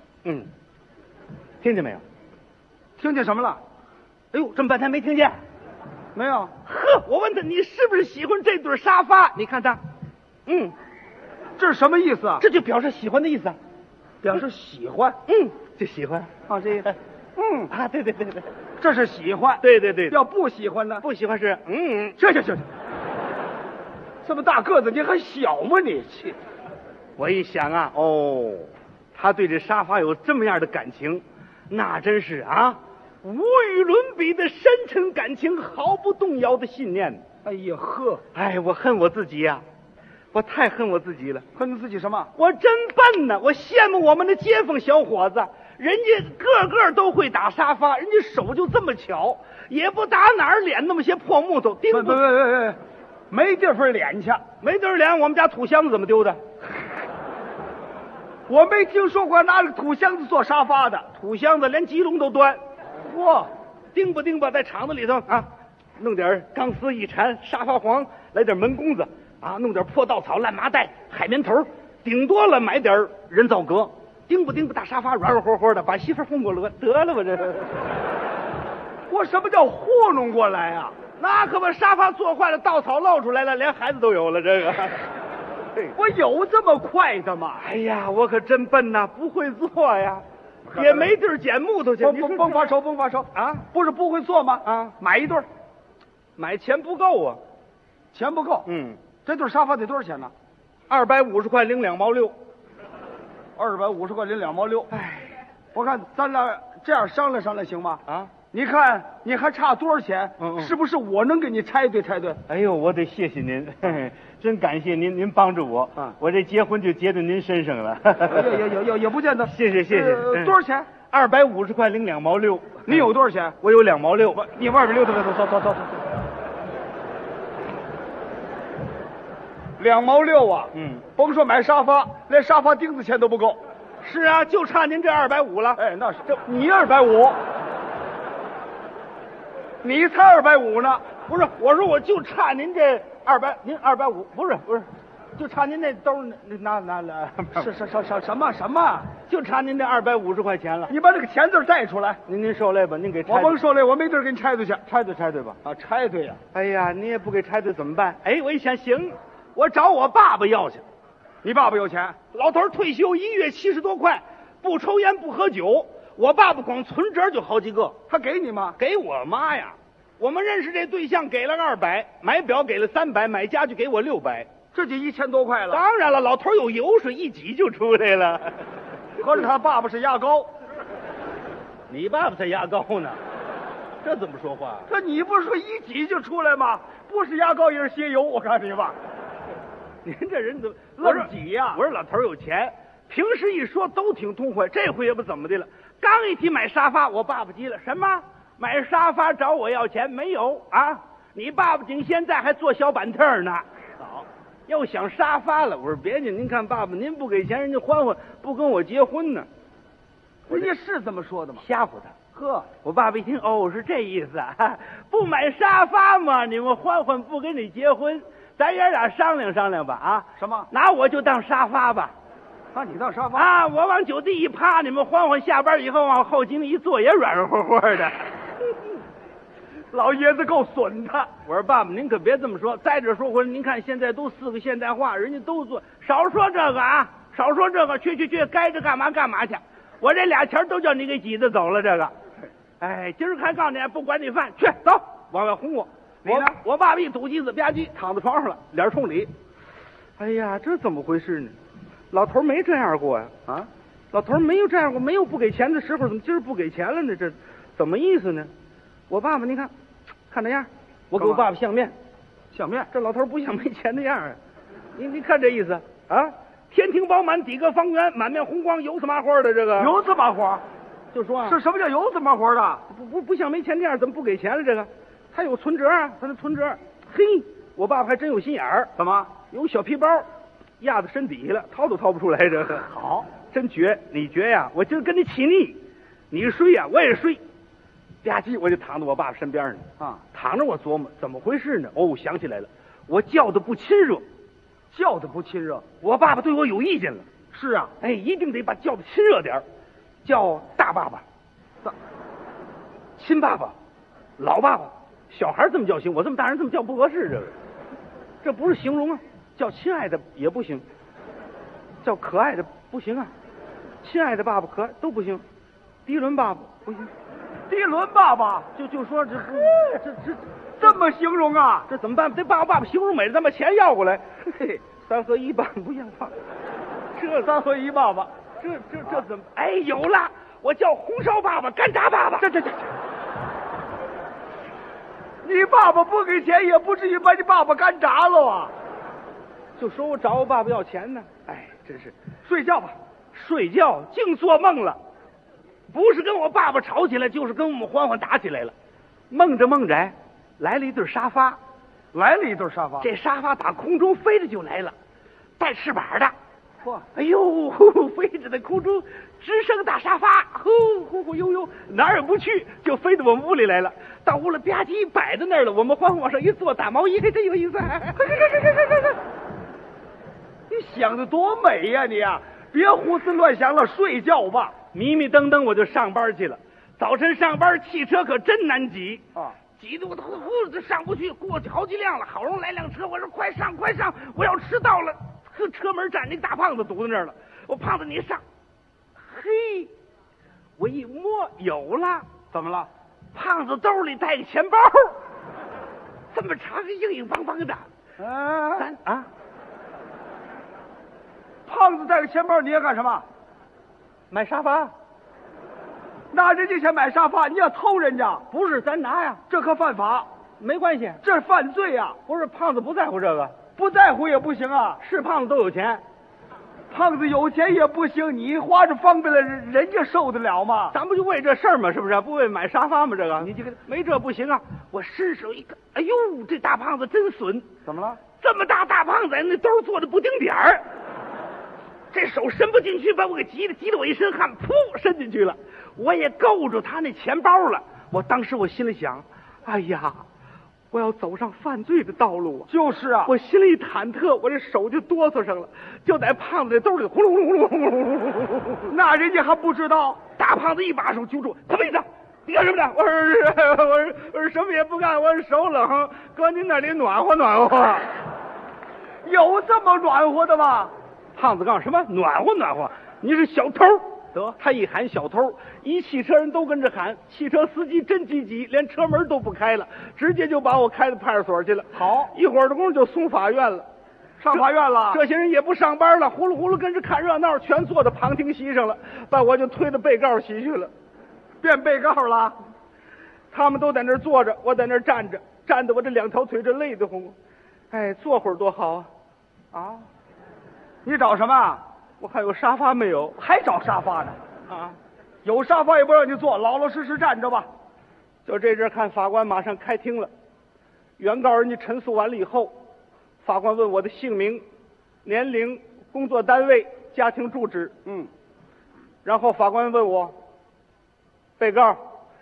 听见没有？ 听见什么了？ 哎呦，这么半天没听见。 没有。 呵，我问他你是不是喜欢这对沙发？你看他， 这是什么意思啊？ 这就表示喜欢的意思啊。 表示喜欢。 就喜欢啊，这对， 这是喜欢。 对。 要不喜欢呢？ 不喜欢是这，这么大个子你还小吗你？去！ 我一想啊，他对这沙发有这么样的感情，那真是啊，无与伦比的深沉感情，毫不动摇的信念。 哎呀呵， 我恨我自己呀，我太恨我自己了。 恨你自己什么？ 我真笨呐！我羡慕我们的街坊小伙子，人家个个都会打沙发，人家手就这么巧，也不打哪儿敛那么些破木头。钉不， 没地方敛去， 没地儿敛。我们家土箱子怎么丢的？ 我没听说过拿个土箱子做沙发的， 土箱子连鸡笼都端。 嚯， 钉吧，在厂子里头啊，弄点钢丝一缠，沙发黄，来点门弓子啊，弄点破稻草、烂麻袋、海绵头，顶多了买点人造革，钉吧，大沙发软软和和的，把媳妇哄过来得了吧这。 我什么叫糊弄过来啊？ 那可把沙发做坏了，稻草露出来了，连孩子都有了这个。 我有这么快的吗？ 哎呀，我可真笨呐，不会做呀，也没地儿捡木头去。 甭发愁啊！不是不会做吗？ 啊， 买一对， 买钱不够啊， 钱不够。这对沙发得多少钱呢 ？250块零2毛6。 250块零2毛6。我看咱俩这样商量商量行吗？啊，你看你还差多少钱？是不是我能给你拆对？ 哎呦，我得谢谢您，真感谢您帮助我。我这结婚就结到您身上了。 也不见得。 谢谢。 多少钱 ？250块零2毛6。 你有多少钱？ 我有2毛6。 你2.6的，走。2毛6啊！甭说买沙发，连沙发钉子钱都不够。 是啊，就差您这250了。 那是你250，你才250呢。 不是，我说我就差您这200，您250，不是，就差您那兜拿是什么？ 就差您这250块钱了。 你把这个钱字带出来。 您受累吧，您给拆。 我甭受累，我没地儿给你拆对去。 拆对吧？ 啊，拆对呀。 哎呀，你也不给拆对怎么办？我一想，行，我找我爸爸要去。 你爸爸有钱？ 老头退休，1月70多块，不抽烟不喝酒。我爸爸光存折就好几个。 他给你吗？ 给我妈呀。我们认识这对象给了200，买表给了300，买家具给我600， 这就1000多块了。 当然了，老头有油水，一挤就出来了。 合着他爸爸是牙膏， 你爸爸才牙膏呢，这怎么说话？ 这你不是说一挤就出来吗？不是牙膏也是鞋油，我看你吧。 您这人怎么愣挤呀？ 我说老头有钱， 平时一说都挺痛快，这回也不怎么的了。刚一提买沙发，我爸爸急了，什么买沙发找我要钱？没有啊！你爸爸顶现在还坐小板凳呢。好，又想沙发了。我说别介，您看爸爸，您不给钱，人家欢欢不跟我结婚呢。 人家是这么说的吗？ 吓唬他。呵，我爸爸一听，哦，是这意思啊，不买沙发嘛，你们欢欢不跟你结婚，咱爷俩商量商量吧啊？ 什么？ 拿我就当沙发吧。 拿你当沙发啊？我往酒地一趴，你们欢欢下班以后往后颈一坐，也软软和和的。 老爷子够损的。 我说爸爸，您可别这么说。再者说回来，您看现在都4个现代化，人家都做，少说这个啊，少说这个，去，该着干嘛干嘛去。我这俩钱都叫你给挤着走了，这个。哎，今儿还告诉你，不管你饭，去走，往外轰我。我爸爸一堵机子吧唧躺在床上了，脸冲里。哎呀，这怎么回事呢？老头没这样过呀！啊，老头没有这样过，没有不给钱的时候，怎么今儿不给钱了呢？这怎么意思呢？我爸爸，您看这样，我给我爸爸相面，这老头不像没钱的样啊！你看这意思啊？天庭饱满，底阁方圆，满面红光，油子麻花的这个。 油子麻花。 就说啊， 是什么叫油子麻花的？ 不像没钱这样，怎么不给钱了？这个他有存折啊，他那存折，嘿，我爸爸还真有心眼儿。 怎么？ 有小皮包压在身底下了，掏都掏不出来。这个好， 真绝！你绝呀！我今儿跟你起腻，你睡呀，我也睡。吧唧，我就躺在我爸爸身边呢。啊，躺着我琢磨怎么回事呢？哦，想起来了，我叫的不亲热，我爸爸对我有意见了。 是啊， 哎，一定得把叫的亲热点儿。叫大爸爸，亲爸爸，老爸爸，小孩这么叫行，我这么大人这么叫不合适，这不是形容啊。叫亲爱的也不行，叫可爱的不行啊，亲爱的爸爸可爱都不行，迪伦爸爸不行， 迪伦爸爸就说这么形容啊？ 这怎么办？这爸爸形容美了，咱把钱要过来，嘿，3合1爸爸不像话， 这3合1爸爸。 这怎么？哎，有了！我叫红烧爸爸、干炸爸爸。 这，你爸爸不给钱，也不至于把你爸爸干炸了啊！ 就说我找我爸爸要钱呢。哎，真是睡觉吧， 睡觉净做梦了，不是跟我爸爸吵起来，就是跟我们欢欢打起来了。梦着梦着，来了一对沙发，这沙发打空中飞着就来了，带翅膀的。哎呦，飞着在空中直升大沙发，呼悠悠，哪儿也不去，就飞到我们屋里来了。到屋里吧唧摆在那儿了，我们欢欢往上一坐，大毛衣，真有意思。 你想的多美呀你啊！别胡思乱想了，睡觉吧。 迷迷瞪瞪我就上班去了。早晨上班，汽车可真难挤啊！挤得我呼上不去，过去好几辆了，好容易来辆车，我说快上，我要迟到了。车门站那个大胖子堵在那儿了，我胖子你上，嘿，我一摸有了， 怎么了？ 胖子兜里带个钱包，这么长硬邦邦的， 胖子带个钱包，你要干什么？ 买沙发， 拿人家钱买沙发，你要偷人家？ 不是，咱拿呀， 这可犯法， 没关系， 这是犯罪呀！ 不是，胖子不在乎这个。 不在乎也不行啊！ 是胖子都有钱， 胖子有钱也不行，你花着方便了，人家受得了吗？ 咱不就为这事儿吗？是不是？不为买沙发吗？这个你这个没这不行啊！我伸手一看，哎呦，这大胖子真损！ 怎么了？ 这么大胖子，那兜坐的不顶点儿，这手伸不进去，把我给急得我一身汗，噗，伸进去了。我也够住他那钱包了。当时我心里想，哎呀。我要走上犯罪的道路啊！ 就是啊， 我心里忐忑，我这手就哆嗦上了，就在胖子这兜里呼噜呼噜呼噜呼噜。 那人家还不知道， 大胖子一把手揪住，什么意思？你干什么呢？我说什么也不干，我手冷，搁您那里暖和暖和。 有这么暖和的吗？ 胖子告诉什么暖和暖和？你是小偷。得，他一喊小偷，一汽车人都跟着喊，汽车司机真积极，连车门都不开了，直接就把我开到派出所去了。 好， 一会儿的功夫就送法院了。 上法院了， 这些人也不上班了，呼噜呼噜跟着看热闹，全坐到旁听席上了，把我就推到被告席去了， 变被告了。 他们都在那儿坐着，我在那儿站着，站得我这2条腿这累得慌。哎，坐会儿多好啊！ 你找什么？ 我看有沙发没有？ 还找沙发呢？ 啊， 有沙发也不让你坐，老老实实站着吧。 就这阵看法官马上开庭了，原告人家陈述完了以后，法官问我的姓名、年龄、工作单位、家庭住址。然后法官问我，被告，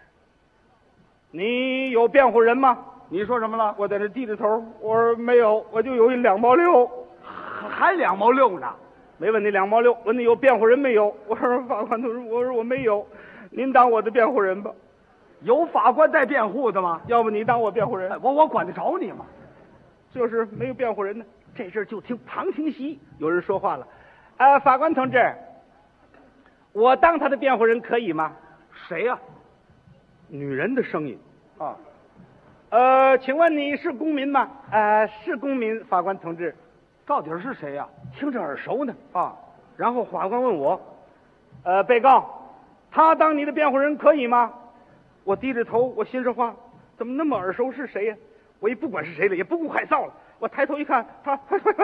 你有辩护人吗？ 你说什么了？ 我在那低着头，我说没有，我就有一2毛6， 还2毛6呢。 没问你2毛6，问你有辩护人没有？我说法官同志，我说我没有，您当我的辩护人吧。 有法官带辩护的吗？ 要不你当我辩护人？ 我管得着你吗？ 就是没有辩护人呢。这阵就听旁听席有人说话了，法官同志，我当他的辩护人可以吗？ 谁呀？ 女人的声音啊。 请问你是公民吗？是公民，法官同志。 到底是谁呀？ 听着耳熟呢。 啊。 然后法官问我，被告，他当你的辩护人可以吗？我低着头，我心说话，怎么那么耳熟？是谁呀？我也不管是谁了，也不顾害臊了。我抬头一看，他，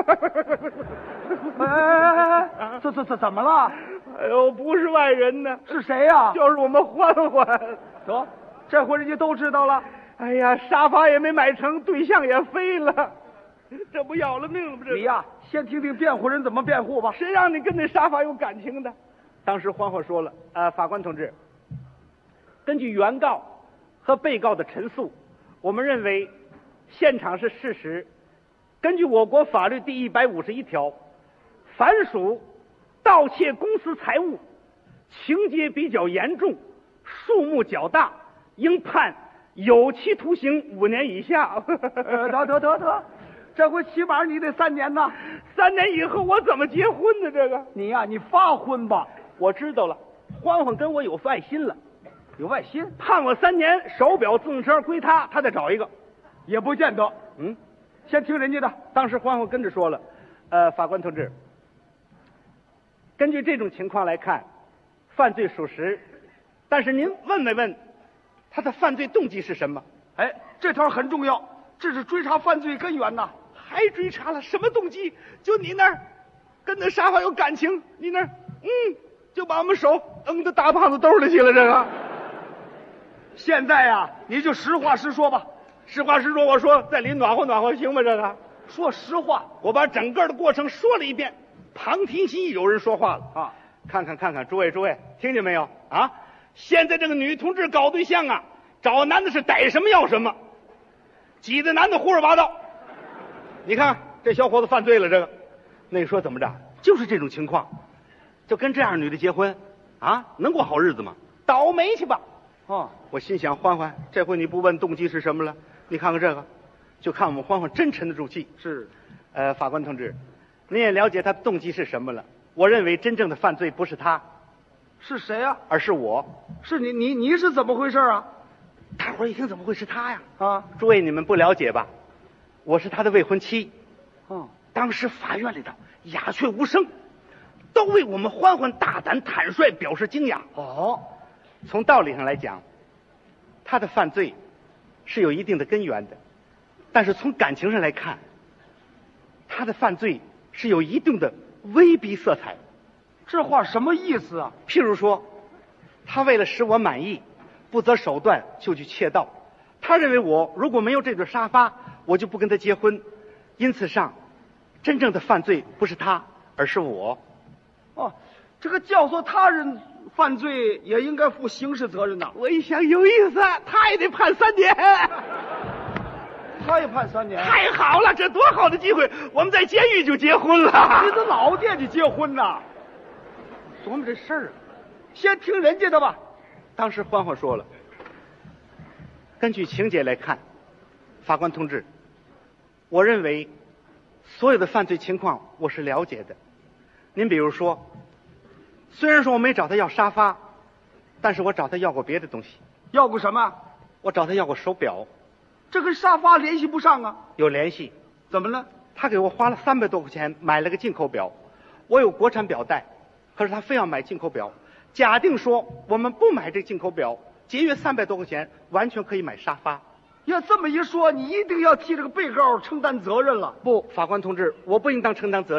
这怎么了？ 哎呦，不是外人呢， 是谁呀？ 就是我们欢欢。 得，这回人家都知道了。 哎呀，沙发也没买成，对象也飞了，这不要了命了吗？这你呀，先听听辩护人怎么辩护吧。 谁让你跟那沙发有感情的？当时欢欢说了，法官同志，根据原告和被告的陈述，我们认为现场是事实。根据我国法律第151条，凡属盗窃公私财物，情节比较严重，数目较大，应判有期徒刑5年以下。 得，这回起码你得3年呐。 3年以后我怎么结婚呢？这个你呀，你发婚吧。 我知道了，欢欢跟我有外心了。 有外心？ 判我3年，手表、自行车归他，他再找一个， 也不见得。先听人家的。 当时欢欢跟着说了，法官同志，根据这种情况来看，犯罪属实，但是您问没问他的犯罪动机是什么？ 哎，这条很重要，这是追查犯罪根源呐。 还追查了什么动机？就你那儿跟那沙发有感情，你那儿就把我们手扔到大胖子兜里去了。这个现在呀，你就实话实说吧。 实话实说，我说在里暖和暖和，行吗？这个说实话， 我把整个的过程说了一遍。旁听席有人说话了啊， 看，诸位，听见没有啊？现在这个女同志搞对象啊，找男的是逮什么要什么，挤得男的胡说八道。你看这小伙子犯罪了，这个那个说怎么着？就是这种情况，就跟这样女的结婚啊，能过好日子吗？倒霉去吧！我心想，欢欢，这回你不问动机是什么了？你看看这个，就看我们欢欢真沉得住气。 是， 法官同志，您也了解他的动机是什么了。我认为真正的犯罪不是他， 是谁呀？ 而是我。 是你是怎么回事啊？ 大伙儿一听怎么会是他呀？ 啊， 诸位你们不了解吧？我是他的未婚妻。当时法院里头鸦雀无声，都为我们欢欢大胆坦率表示惊讶。从道理上来讲，他的犯罪是有一定的根源的，但是从感情上来看，他的犯罪是有一定的威逼色彩。 这话什么意思啊？ 譬如说，他为了使我满意，不择手段就去窃盗。他认为我如果没有这对沙发，我就不跟他结婚。因此上，真正的犯罪不是他，而是我。 这个教唆他人犯罪也应该负刑事责任呐。 我一想有意思，他也得判3年。 他也判3年？ 太好了，这多好的机会，我们在监狱就结婚了。 你这老惦记结婚呐？ 琢磨这事儿， 先听人家的吧。 当时欢欢说了，根据情节来看，法官同志，我认为所有的犯罪情况我是了解的。您比如说，虽然说我没找他要沙发，但是我找他要过别的东西。 要过什么？ 我找他要过手表。 这跟沙发联系不上啊。 有联系。 怎么了？ 他给我花了300多块钱买了个进口表，我有国产表带，可是他非要买进口表。假定说我们不买这进口表，节约300多块钱，完全可以买沙发。 要这么一说，你一定要替这个被告承担责任了。 不，法官同志，我不应当承担责任。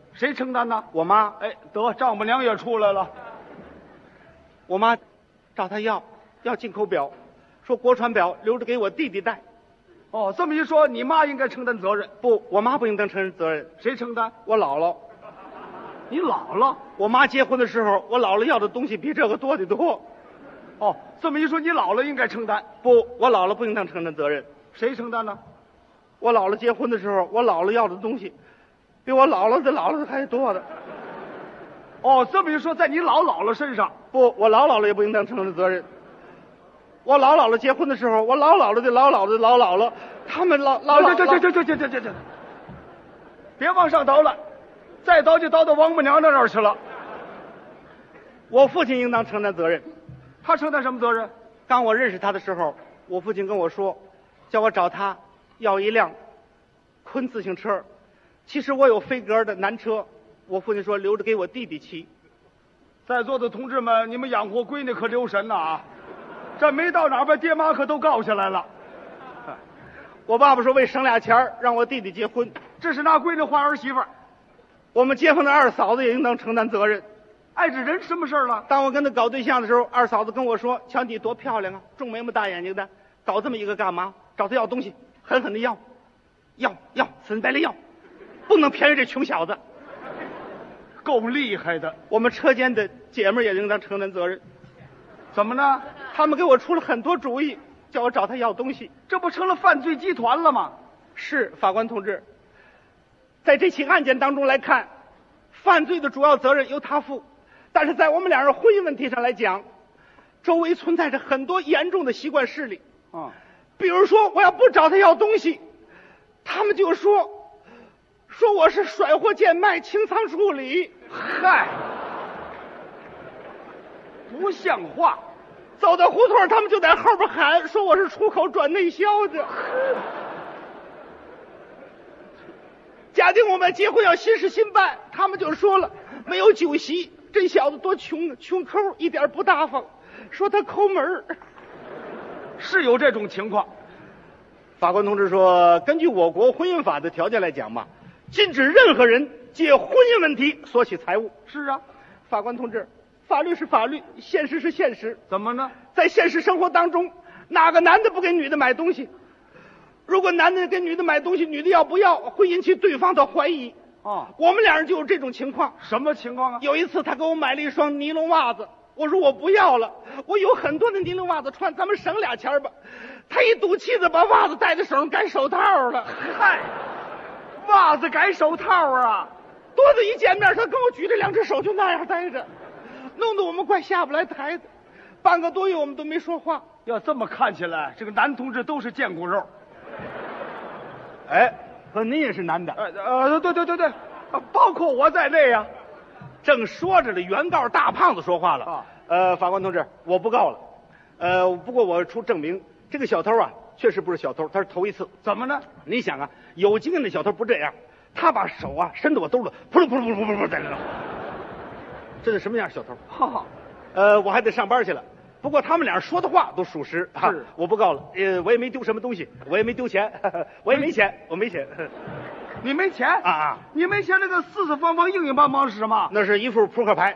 谁承担呢？我妈。哎，得丈母娘也出来了。我妈找他要进口表，说国产表留着给我弟弟戴。哦，这么一说，你妈应该承担责任。不，我妈不应当承担责任。谁承担？我姥姥。你姥姥？我妈结婚的时候，我姥姥要的东西比这个多得多。哦，这么一说，你姥姥应该承担。不，我姥姥不应当承担责任。谁承担呢？我姥姥结婚的时候，我姥姥要的东西比我姥姥还多的。哦，这么一说，在你姥姥身上。不，我姥姥也不应当承担责任。我姥姥结婚的时候，我姥姥的姥姥，他们这，别往上倒了，再倒就倒到王母娘那儿去了。我父亲应当承担责任。他承担什么责任？当我认识他的时候，我父亲跟我说，叫我找他要一辆昆自行车。其实我有飞格的男车，我父亲说留着给我弟弟骑。在座的同志们，你们养活闺女可留神呐啊！这没到哪儿把爹妈可都告下来了。我爸爸说为省俩钱让我弟弟结婚，这是拿闺女换儿媳妇儿。我们街坊的二嫂子也应当承担责任。哎，这人什么事儿了？当我跟他搞对象的时候，二嫂子跟我说：“瞧你多漂亮啊，重眉毛大眼睛的，搞这么一个干嘛？找他要东西，狠狠的要，死白赖要，不能便宜这穷小子。”够厉害的。我们车间的姐妹也应当承担责任。怎么呢？他们给我出了很多主意，叫我找他要东西，这不成了犯罪集团了吗？是，法官同志，在这起案件当中来看，犯罪的主要责任由他负，但是在我们两人婚姻问题上来讲，周围存在着很多严重的习惯势力。比如说我要不找他要东西，他们就说我是甩货贱卖、清仓处理。嗨，不像话！走到胡同，他们就在后边喊，说我是出口转内销的。假定我们结婚要新事新办，他们就说了，没有酒席，这小子多穷，穷抠，一点不大方，说他抠门。是有这种情况。法官同志说，根据我国婚姻法的条件来讲嘛，禁止任何人借婚姻问题索取财物。是啊，法官同志，法律是法律，现实是现实。怎么呢？在现实生活当中，哪个男的不给女的买东西？如果男的给女的买东西，女的要不要，会引起对方的怀疑。我们俩人就有这种情况。什么情况啊？有一次他给我买了一双尼龙袜子，我说我不要了，我有很多的尼龙袜子穿，咱们省俩钱吧。他一赌气的把袜子戴在手上改手套了。嗨，袜子改手套啊！多子一见面，他跟我举着两只手就那样戴着，弄得我们快下不来台子。半个多月我们都没说话。要这么看起来，这个男同志都是贱骨肉。哎，和您也是男的。对，包括我在内呀。正说着了，原告大胖子说话了。法官同志，我不告了。不过我出证明，这个小偷啊，确实不是小偷，他是头一次。怎么呢？你想啊，有经验的小偷不这样，他把手啊伸到我兜里，扑噜在那。这是什么样的小偷？我还得上班去了。不过他们俩说的话都属实。是，我不告了。我也没丢什么东西，我也没丢钱，我也没钱，我没钱。你没钱啊？你没钱，那个四四方方硬硬邦邦是什么？那是一副扑克牌。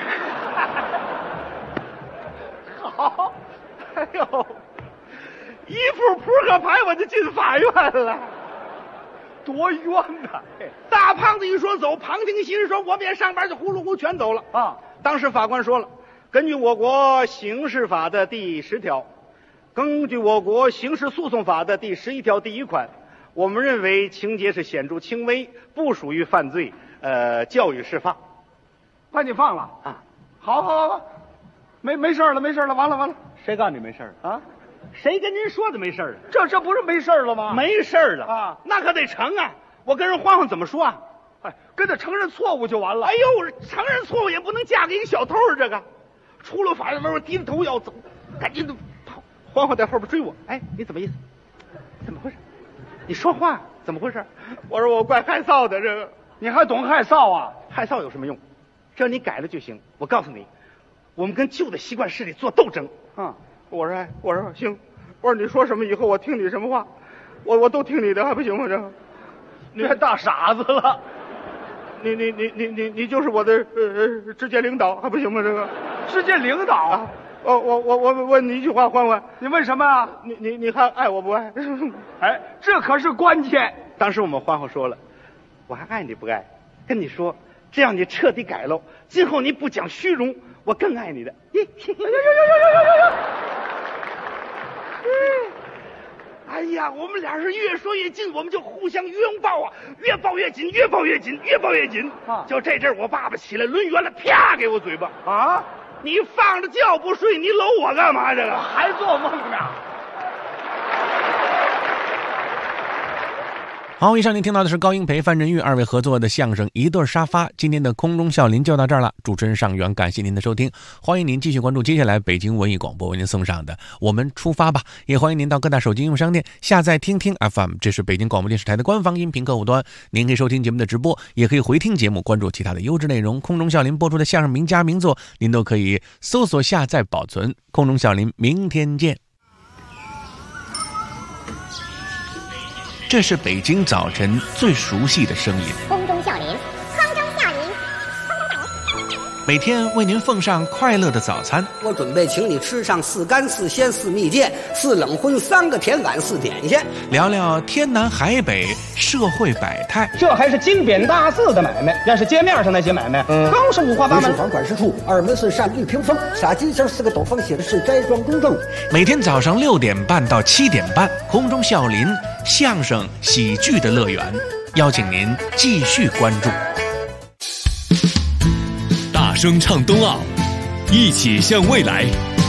好，哎呦，一副扑克牌我就进法院了，多冤呐！大胖子一说走，旁听席人说我们也上班，就呼噜呼全走了啊。当时法官说了，根据我国刑事法的第10条，根据我国刑事诉讼法的第11条第1款，我们认为情节是显著轻微，不属于犯罪，教育释放。把你放了啊？好，没事了，完了。谁告诉你没事了啊？谁跟您说的没事了？这不是没事了吗？没事了啊，那可得成啊！我跟人欢怎么说啊？哎，跟他承认错误就完了。哎呦，承认错误也不能嫁给一个小偷这个。出了法院门，我低着头要走，赶紧的跑。欢在后边追我。哎，你怎么意思？怎么回事？你说话怎么回事？我说我怪害臊的，这个你还懂害臊啊？害臊有什么用？只要你改了就行。我告诉你，我们跟旧的习惯势力做斗争。我说行，我说你说什么以后我听你什么话，我都听你的，还不行吗？这你还大傻子了， 你就是我的直接领导，还不行吗？这个直接领导啊！ 我问你一句话，欢欢， 你问什么啊？ 你还爱我不爱？ 哎，这可是关键。 当时我们欢欢说了，我还爱你不爱？跟你说，这样你彻底改了，今后你不讲虚荣，我更爱你的。哎呀，我们俩是越说越近，我们就互相拥抱啊，越抱越紧，越抱越紧，越抱越紧。就这阵儿，我爸爸起来抡圆了，啪给我嘴巴啊！你放着觉不睡，你搂我干嘛？这个还做梦呢。 好，以上您听到的是高英培、范振玉二位合作的相声《一对沙发》。今天的空中笑林就到这儿了，主持人尚元，感谢您的收听，欢迎您继续关注接下来北京文艺广播为您送上的《我们出发吧》，也欢迎您到各大手机应用商店下载听听 FM， 这是北京广播电视台的官方音频客户端，您可以收听节目的直播，也可以回听节目，关注其他的优质内容。空中笑林播出的相声名家名作，您都可以搜索下载保存。空中笑林，明天见。这是北京早晨最熟悉的声音， 空中笑林，空中笑林， 每天为您奉上快乐的早餐。 我准备请你吃上4干4鲜4蜜饯4冷荤3个甜碗4点心， 聊聊天南海北社会百态。 这还是金匾大字的买卖，要是街面上那些买卖，更是五花八门。 房管事处2门是善绿屏风，傻金星4个斗方写的是斋庄公证。 每天早上6点半到7点半，空中笑林相声喜剧的乐园，邀请您继续关注。 大声唱冬奥，一起向未来。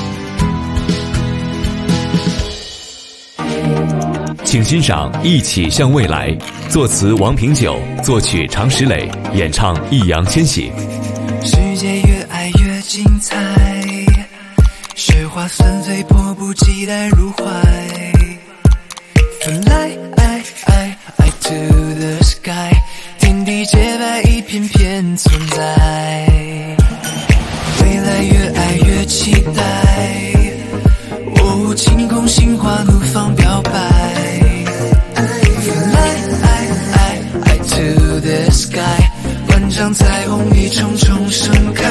请欣赏《一起向未来》，作词王平久，作曲常石磊，演唱易烊千玺。 世界越爱越精彩，雪花纷飞，迫不及待入怀。Fly to the sky， 天地洁白，一片片存在。未来越爱越期待，哦，晴空心花怒放表白。Fly to the sky， 万丈彩虹一重重盛开。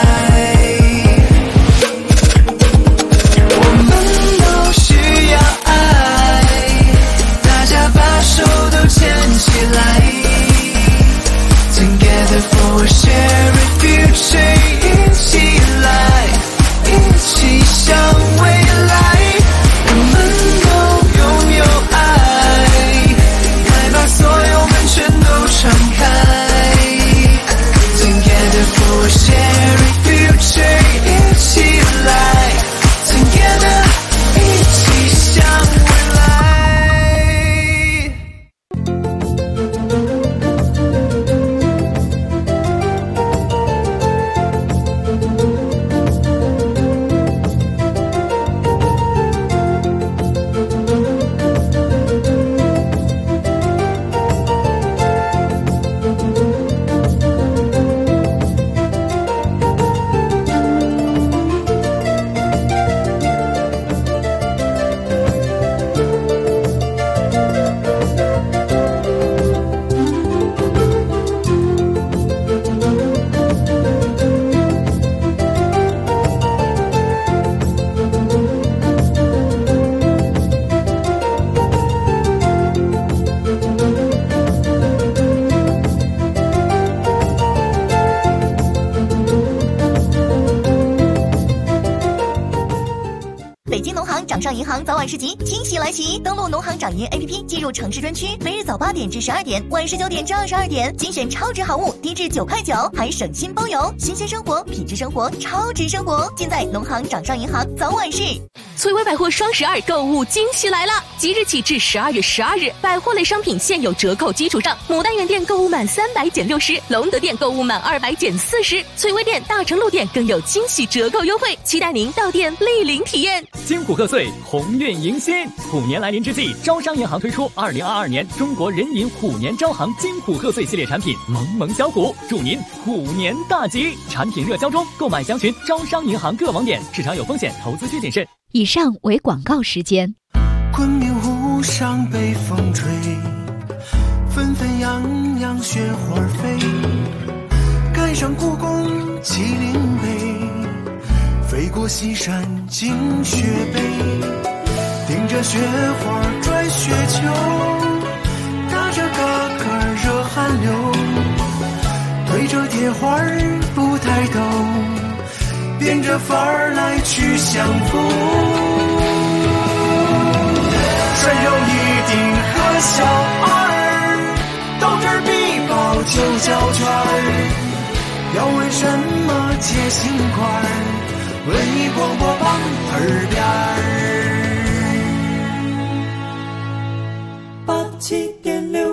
我们都需要爱，大家把手都牵起来。Together for a shared future， 一起来，一起向未来。我们都拥有爱，快把所有门全都敞开。Together for a shared future， 一起来 ，Together， 一起向未来。 掌上银行早晚市集惊喜来袭！登录农行掌银 APP， 进入城市专区，每日早8点至12点，晚19点至22点，精选超值好物，低至9块9，还省心包邮，新鲜生活，品质生活，超值生活，尽在农行掌上银行早晚市。 翠微百货双12购物惊喜来了！即日起至12月12日，百货类商品现有折扣基础上，牡丹园店购物满300减60%，隆德店购物满200减40%，翠微店、大成路店更有惊喜折扣优惠，期待您到店莅临体验。 金虎贺岁，鸿运迎新，虎年来临之际，招商银行推出2022年中国人民虎年招行金虎贺岁系列产品，萌萌小虎，祝您虎年大吉！产品热销中，购买详询招商银行各网点。市场有风险，投资需谨慎。 以上为广告时间。 昆明湖上北风吹，纷纷扬扬雪花飞。 上故宫麒麟碑，飞过西山进雪北，顶着雪花拽雪球，打着嘎嘎热汗流，对着铁花不抬头，变着法儿来去相逢。顺手一顶和小二，斗智必报九角圈儿。要问什么解心块，文艺广播榜耳边87.6。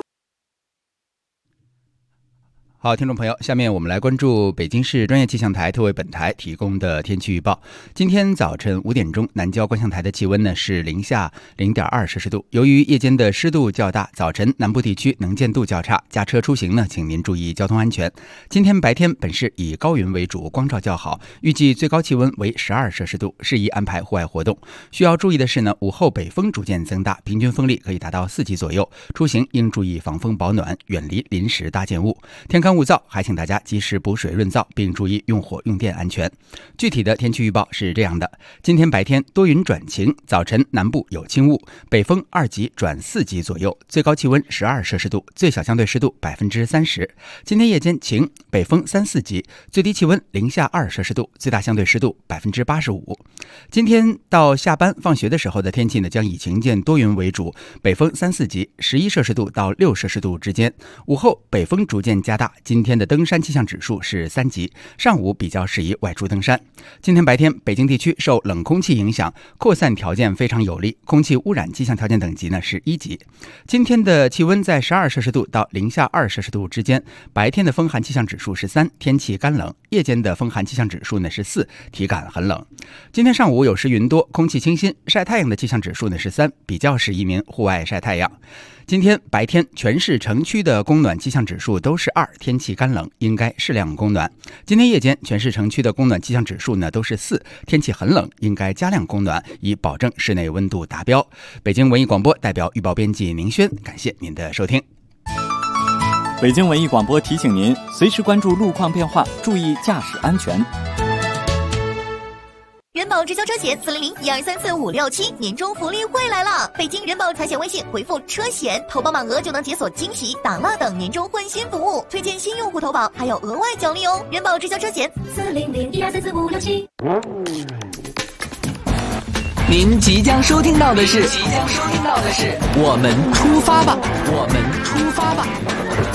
好，听众朋友，下面我们来关注北京市专业气象台特为本台提供的天气预报。今天早晨5点钟，南郊观象台的气温呢是零下0.2摄氏度。由于夜间的湿度较大，早晨南部地区能见度较差，驾车出行呢，请您注意交通安全。今天白天本市以高云为主，光照较好，预计最高气温为12摄氏度，适宜安排户外活动。需要注意的是呢，午后北风逐渐增大，平均风力可以达到4级左右，出行应注意防风保暖，远离临时搭建物。天干物燥，还请大家及时补水润燥，并注意用火用电安全。具体的天气预报是这样的：今天白天多云转晴，早晨南部有轻雾，北风2级转4级左右，最高气温12摄氏度，最小相对湿度30%。今天夜间晴，北风3、4级，最低气温零下2摄氏度，最大相对湿度85%。今天到下班放学的时候的天气呢，将以晴间多云为主，北风3、4级，11摄氏度到6摄氏度之间。午后北风逐渐加大，今天的登山气象指数是3级，上午比较适宜外出登山。今天白天，北京地区受冷空气影响，扩散条件非常有利，空气污染气象条件等级呢是1级。今天的气温在12摄氏度到零下2摄氏度之间，白天的风寒气象指数是3，天气干冷；夜间的风寒气象指数呢是4，体感很冷。今天上午有时云多，空气清新，晒太阳的气象指数呢是3，比较适宜您户外晒太阳。今天白天全市城区的供暖气象指数都是2，天气干冷，应该适量供暖。今天夜间全市城区的供暖气象指数呢都是4，天气很冷，应该加量供暖，以保证室内温度达标。北京文艺广播代表预报编辑宁轩，感谢您的收听。 北京文艺广播提醒您，随时关注路况变化，注意驾驶安全。 人保直销车险400-1234-567年终福利会来了！北京人保财险微信回复车险，投保满额就能解锁惊喜、打蜡等年终换新服务，推荐新用户投保还有额外奖励哦！人保直销车险400-1234-567。 您即将收听到的是我们出发吧，我们出发吧。